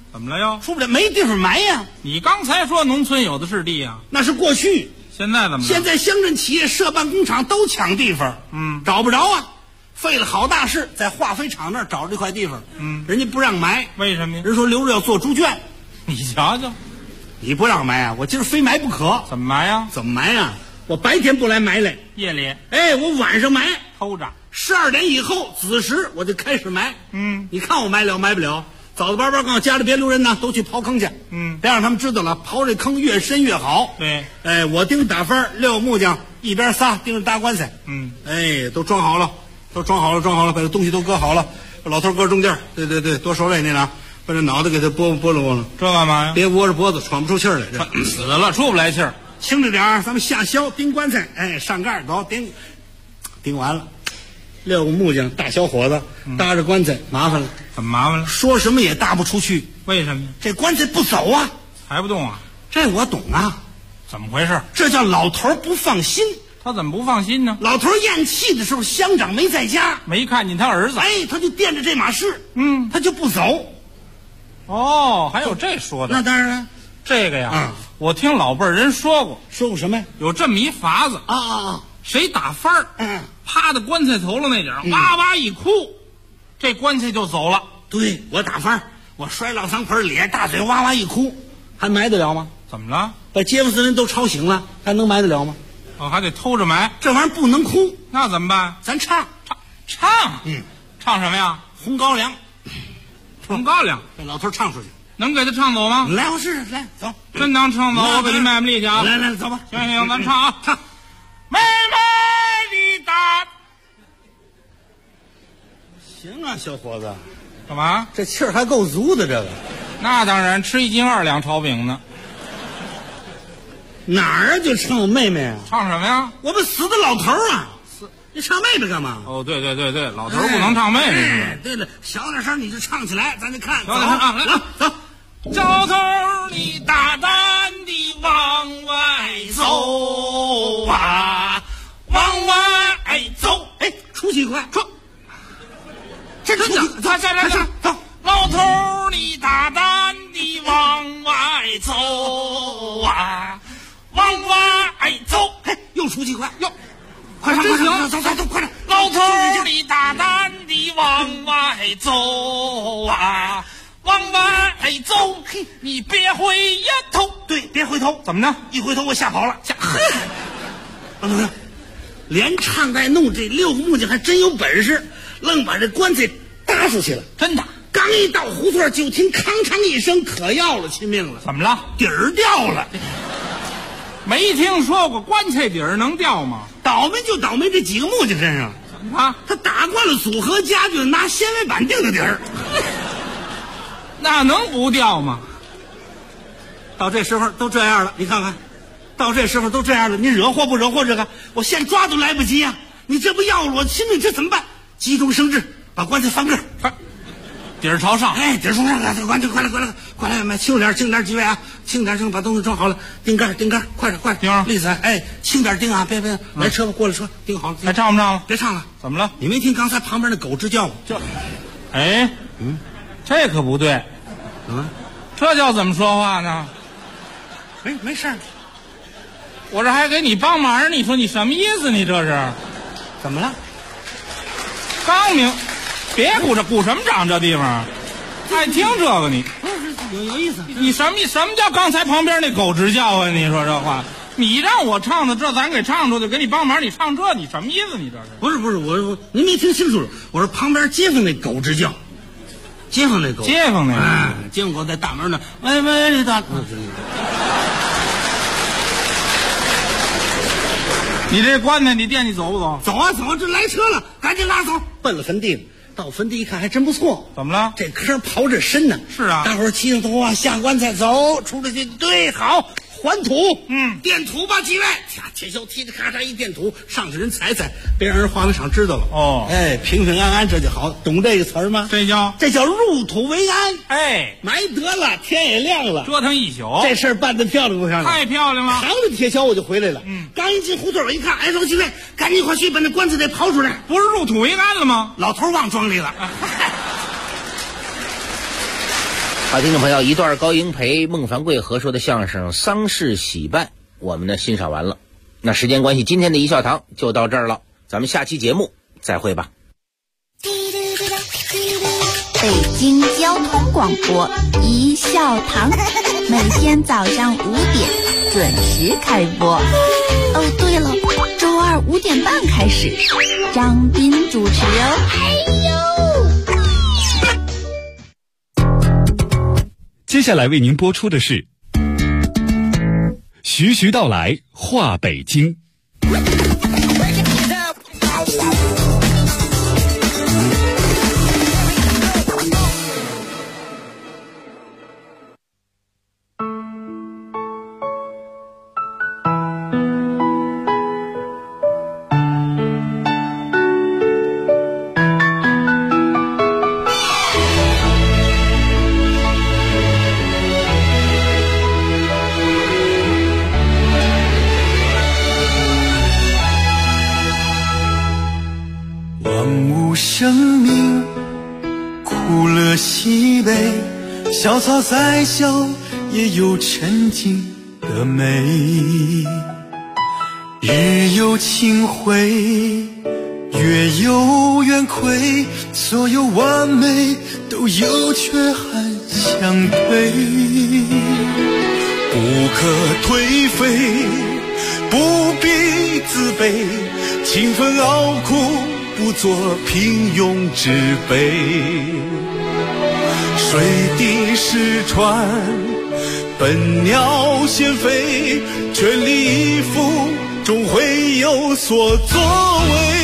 怎么了又？ 出不了，没地方埋呀。 你刚才说农村有的是地呀， 那是过去。 现在怎么了？ 现在乡镇企业设办工厂都抢地方，找不着啊。费了好大事，在化肥厂那儿找这块地方，人家不让埋， 为什么呀？ 人说留着要做猪圈。 你瞧瞧， 你不让埋啊，我今儿非埋不可。 怎么埋呀？ 怎么埋啊？我白天不来埋来， 夜里， 哎，我晚上埋， 偷着。 12点以后子时我就开始埋。你看我埋了埋不了？早早班班告诉家里别留人呢，都去刨坑去。别让他们知道了，刨这坑越深越好。 对， 哎，我盯着打分，6个木匠一边仨盯着搭棺材。哎，都装好了，装好了，把这东西都搁好了。老头搁中间，对，多受累那俩，把这脑袋给他拨了。 这干嘛呀？ 别窝着脖子，喘不出气儿来。 死了，出不来气儿。 轻着点儿，咱们下削钉棺材。哎，上盖走钉完了。6个木匠大小伙子搭着棺材，麻烦了。 怎么麻烦了？ 说什么也搭不出去。 为什么？ 这棺材不走啊， 还不动啊？ 这我懂啊。 怎么回事？ 这叫老头不放心。 他怎么不放心呢？ 老头咽气的时候，乡长没在家， 没看见他儿子。 哎，他就惦着这码事，他就不走。 哦，还有这说的？ 那当然了， 这个呀，我听老辈人说过什么呀？ 有这么一法子啊， 谁打翻儿，趴在棺材头了那点儿，哇哇一哭，这棺材就走了。 对，我打翻儿，我摔老汤盆咧大嘴哇哇一哭，还埋得了吗？ 怎么了？ 把街坊四人都吵醒了，还能埋得了吗？ 哦，还得偷着埋， 这玩意儿不能哭， 那怎么办？ 咱唱， 唱什么呀？ 红高粱， 红高粱， 这老头唱出去， 能给他唱走吗？ 来，我试试，来，走， 真当唱走，我给你卖卖力气啊！ 来，走吧， 行，咱唱啊，唱，妹妹的大， 行啊，小伙子， 干嘛？ 这气儿还够足的，这个， 那当然，吃1斤2两炒饼呢。 哪儿啊？就唱我妹妹啊？ 唱什么呀？ 我们死的老头啊！你唱妹妹干嘛？ 哦，对，老头不能唱妹妹。 哎，对了，小点声你就唱起来，咱就看。 小点声啊，来， 走。 小头你大胆地往外走啊，往外走。 哎，出去快，出。 这出去，来，走。老头你大胆地往外走啊，往外走。 嘿，又出去快，哟。 快上， 走，快点！ 老头你大胆地往外走啊，往外走，嘿，你别回头。 对，别回头。 怎么呢？ 一回头我吓跑了。老头，连唱带弄，这6个木匠还真有本事，愣把这棺材搭出去了。 真的， 刚一到胡同，就听吭哧一声，可要了亲命了。 怎么了？ 底儿掉了。 没听说过棺材底儿能掉吗？ 倒霉就倒霉这几个木匠身上。 怎么了？ 他打惯了组合家具，拿纤维板钉的底儿， 那能不掉吗？ 到这时候都这样了，你看看，到这时候都这样了，你惹祸不惹祸？这个我现抓都来不及啊！你这不要了我亲命，这怎么办？急中生智，把棺材翻个底儿朝上。 哎，底儿朝上，棺材快来，轻点几位啊，轻点，把东西装好了，钉盖，快点， 钉栗子，哎，轻点钉啊，别，来车吧，过来车，钉好了， 还唱不唱了？ 别唱了， 怎么了？ 你没听刚才旁边那狗直叫吗？ 哎，这可不对，这叫怎么说话呢？ 没事， 我这还给你帮忙，你说你什么意思？你这是怎么了？ 刚明，别鼓什么掌这地方，爱听这个你。 有意思。 你什么叫刚才旁边那狗直叫啊？你说这话，你让我唱的这咱给唱出去，给你帮忙，你唱这你什么意思？你这是？ 不是我您没听清楚，我说旁边街坊那狗直叫，街坊那狗在大门呢，喂大。 你这棺材你惦记走不走？ 走啊，这来车了，赶紧拉走，奔了坟地。到坟地一看，还真不错。 怎么了？ 这坑刨着深呢。 是啊， 大伙儿齐上头啊，下棺材走，出来去，对，好，还土，垫土吧，几位，铁锹踢着咔嚓一垫土，上去人踩，别让人化粪厂知道了。 哦， 哎，平平安安这就好，懂这个词儿吗？ 这叫入土为安。 哎， 埋得了，天也亮了， 折腾一宿， 这事儿办得漂亮不漂亮？ 太漂亮了！ 扛着铁锹我就回来了。刚一进胡同，我一看，哎，老几位，赶紧快去把那棺材得刨出来。 不是入土为安了吗？ 老头忘庄里了。 好，听众朋友，一段高英培、孟凡贵合说的相声《丧事喜办》，我们呢欣赏完了。那时间关系，今天的一笑堂就到这儿了，咱们下期节目再会吧。 北京交通广播一笑堂，每天早上5点准时开播。哦，对了，周二5点半开始，张斌主持哦。 接下来为您播出的是徐徐道来话北京。 生命苦乐喜悲，小草再小也有沉静的美。日有清辉，月有圆亏，所有完美都有缺憾相对。不可颓废，不必自卑，勤奋劳苦不做平庸之辈，水滴石穿，笨鸟先飞，全力以赴，终会有所作为。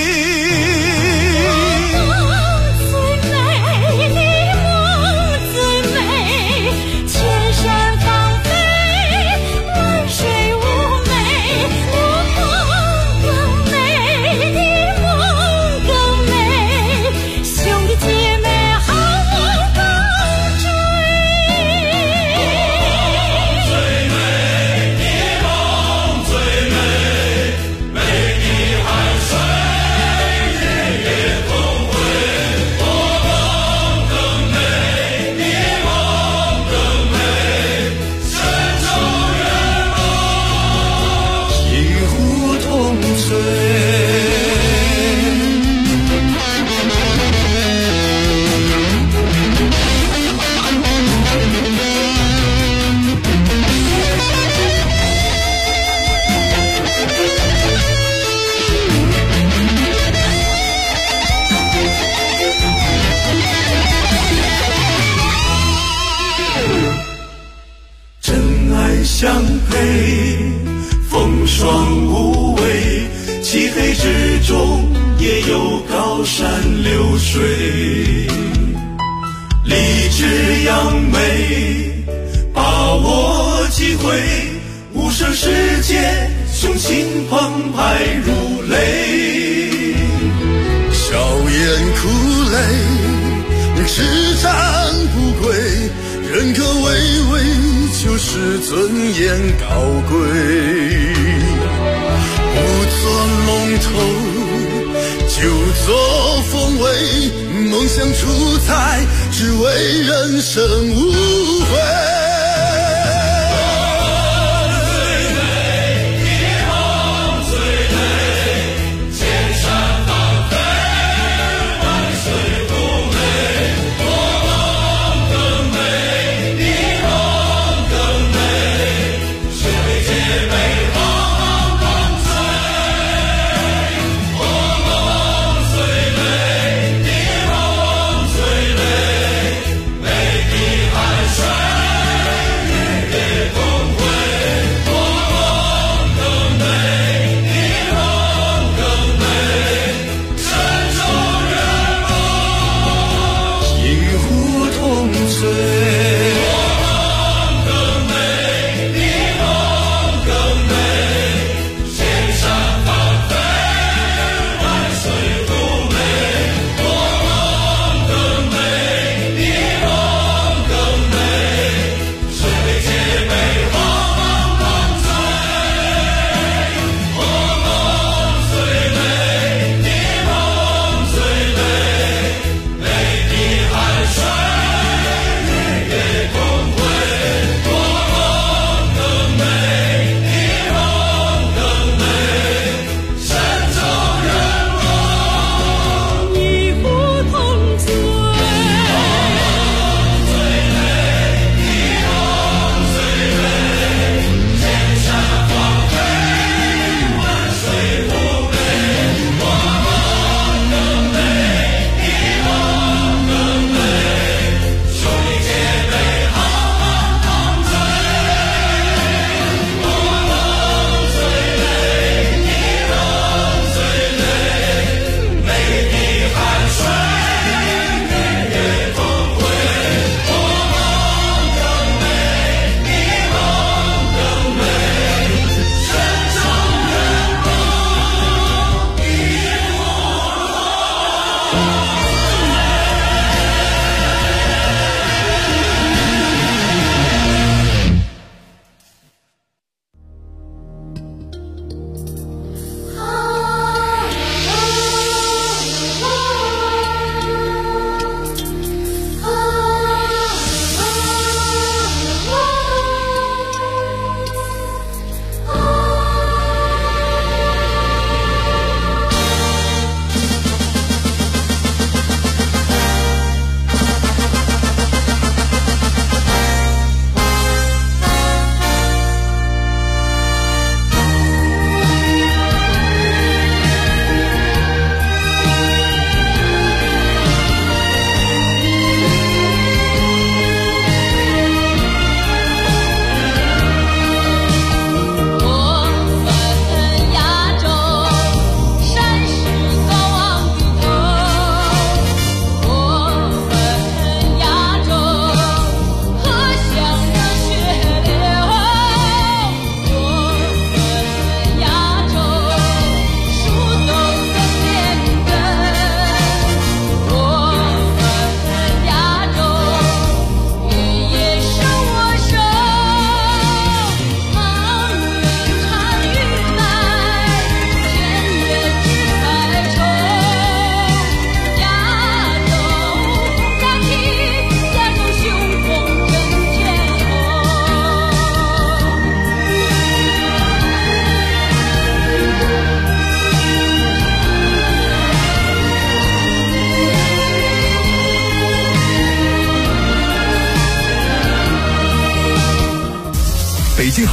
相配，风霜无畏，漆黑之中也有高山流水。立志扬眉，把握机会，无声世界，雄心澎湃如雷。笑颜苦泪，叱咤不归，人格巍巍，就是尊严高贵。不做龙头，就做凤尾，梦想出彩，只为人生无悔。 美的海水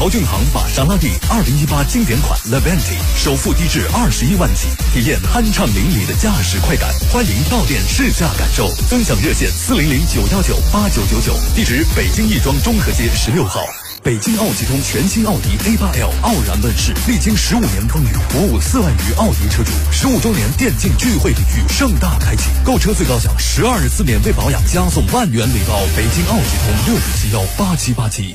淘骏行玛莎拉蒂2018经典款 Levante 首付低至21万起，体验酣畅淋漓的驾驶快感。欢迎到店试驾感受，尊享热线400-919-8999，地址北京亦庄中和街16号。北京奥汽通全新奥迪 A8L 傲然问世，历经15年风雨，鼓舞4万余奥迪车主。15周年电竞聚会礼遇盛大开启，购车最高享12日次免费保养，加送1万元礼包。北京奥汽通65718787。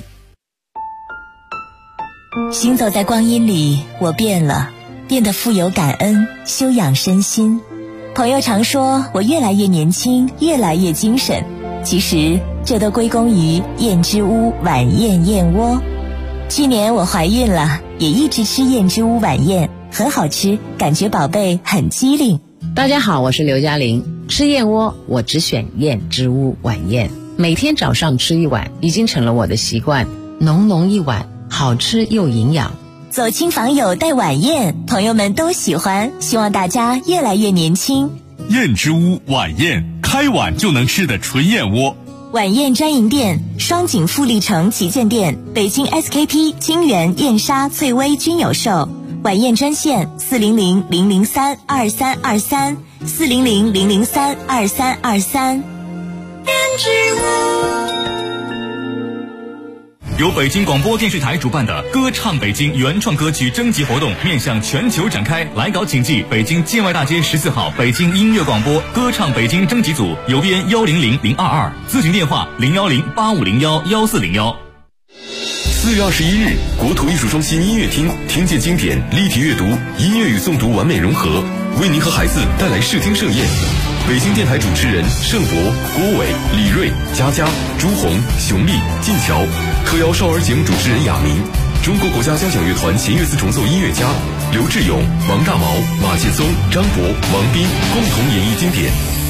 行走在光阴里，我变了，变得富有感恩，修养身心。朋友常说我越来越年轻，越来越精神，其实这都归功于燕之屋晚宴燕窝。去年我怀孕了，也一直吃燕之屋晚宴，很好吃，感觉宝贝很机灵。 大家好，我是刘嘉玲。吃燕窝我只选燕之屋晚宴，每天早上吃一碗已经成了我的习惯，浓浓一碗，好吃又营养。 走亲访友带晚宴，朋友们都喜欢，希望大家越来越年轻。 燕之屋晚宴，开碗就能吃的纯燕窝。 晚宴专营店：双井富力城旗舰店、北京 SKP、金源、燕莎、翠微均有售。晚宴专线400-003-2323 400-003-2323。 由北京广播电视台主办的歌唱北京原创歌曲征集活动面向全球展开，来稿请寄北京建外大街14号北京音乐广播歌唱北京征集组，邮编100022，咨询电话01085011401。 4月21日，国土艺术中心音乐厅，听见经典，立体阅读，音乐与诵读完美融合，为您和孩子带来视听盛宴。北京电台主持人盛博、郭伟、李锐、佳佳、朱红、熊丽、晋桥，特邀少儿节目主持人亚明，中国国家交响乐团弦乐四重奏音乐家刘志勇、王大毛、马劲松、张博、王斌共同演绎经典。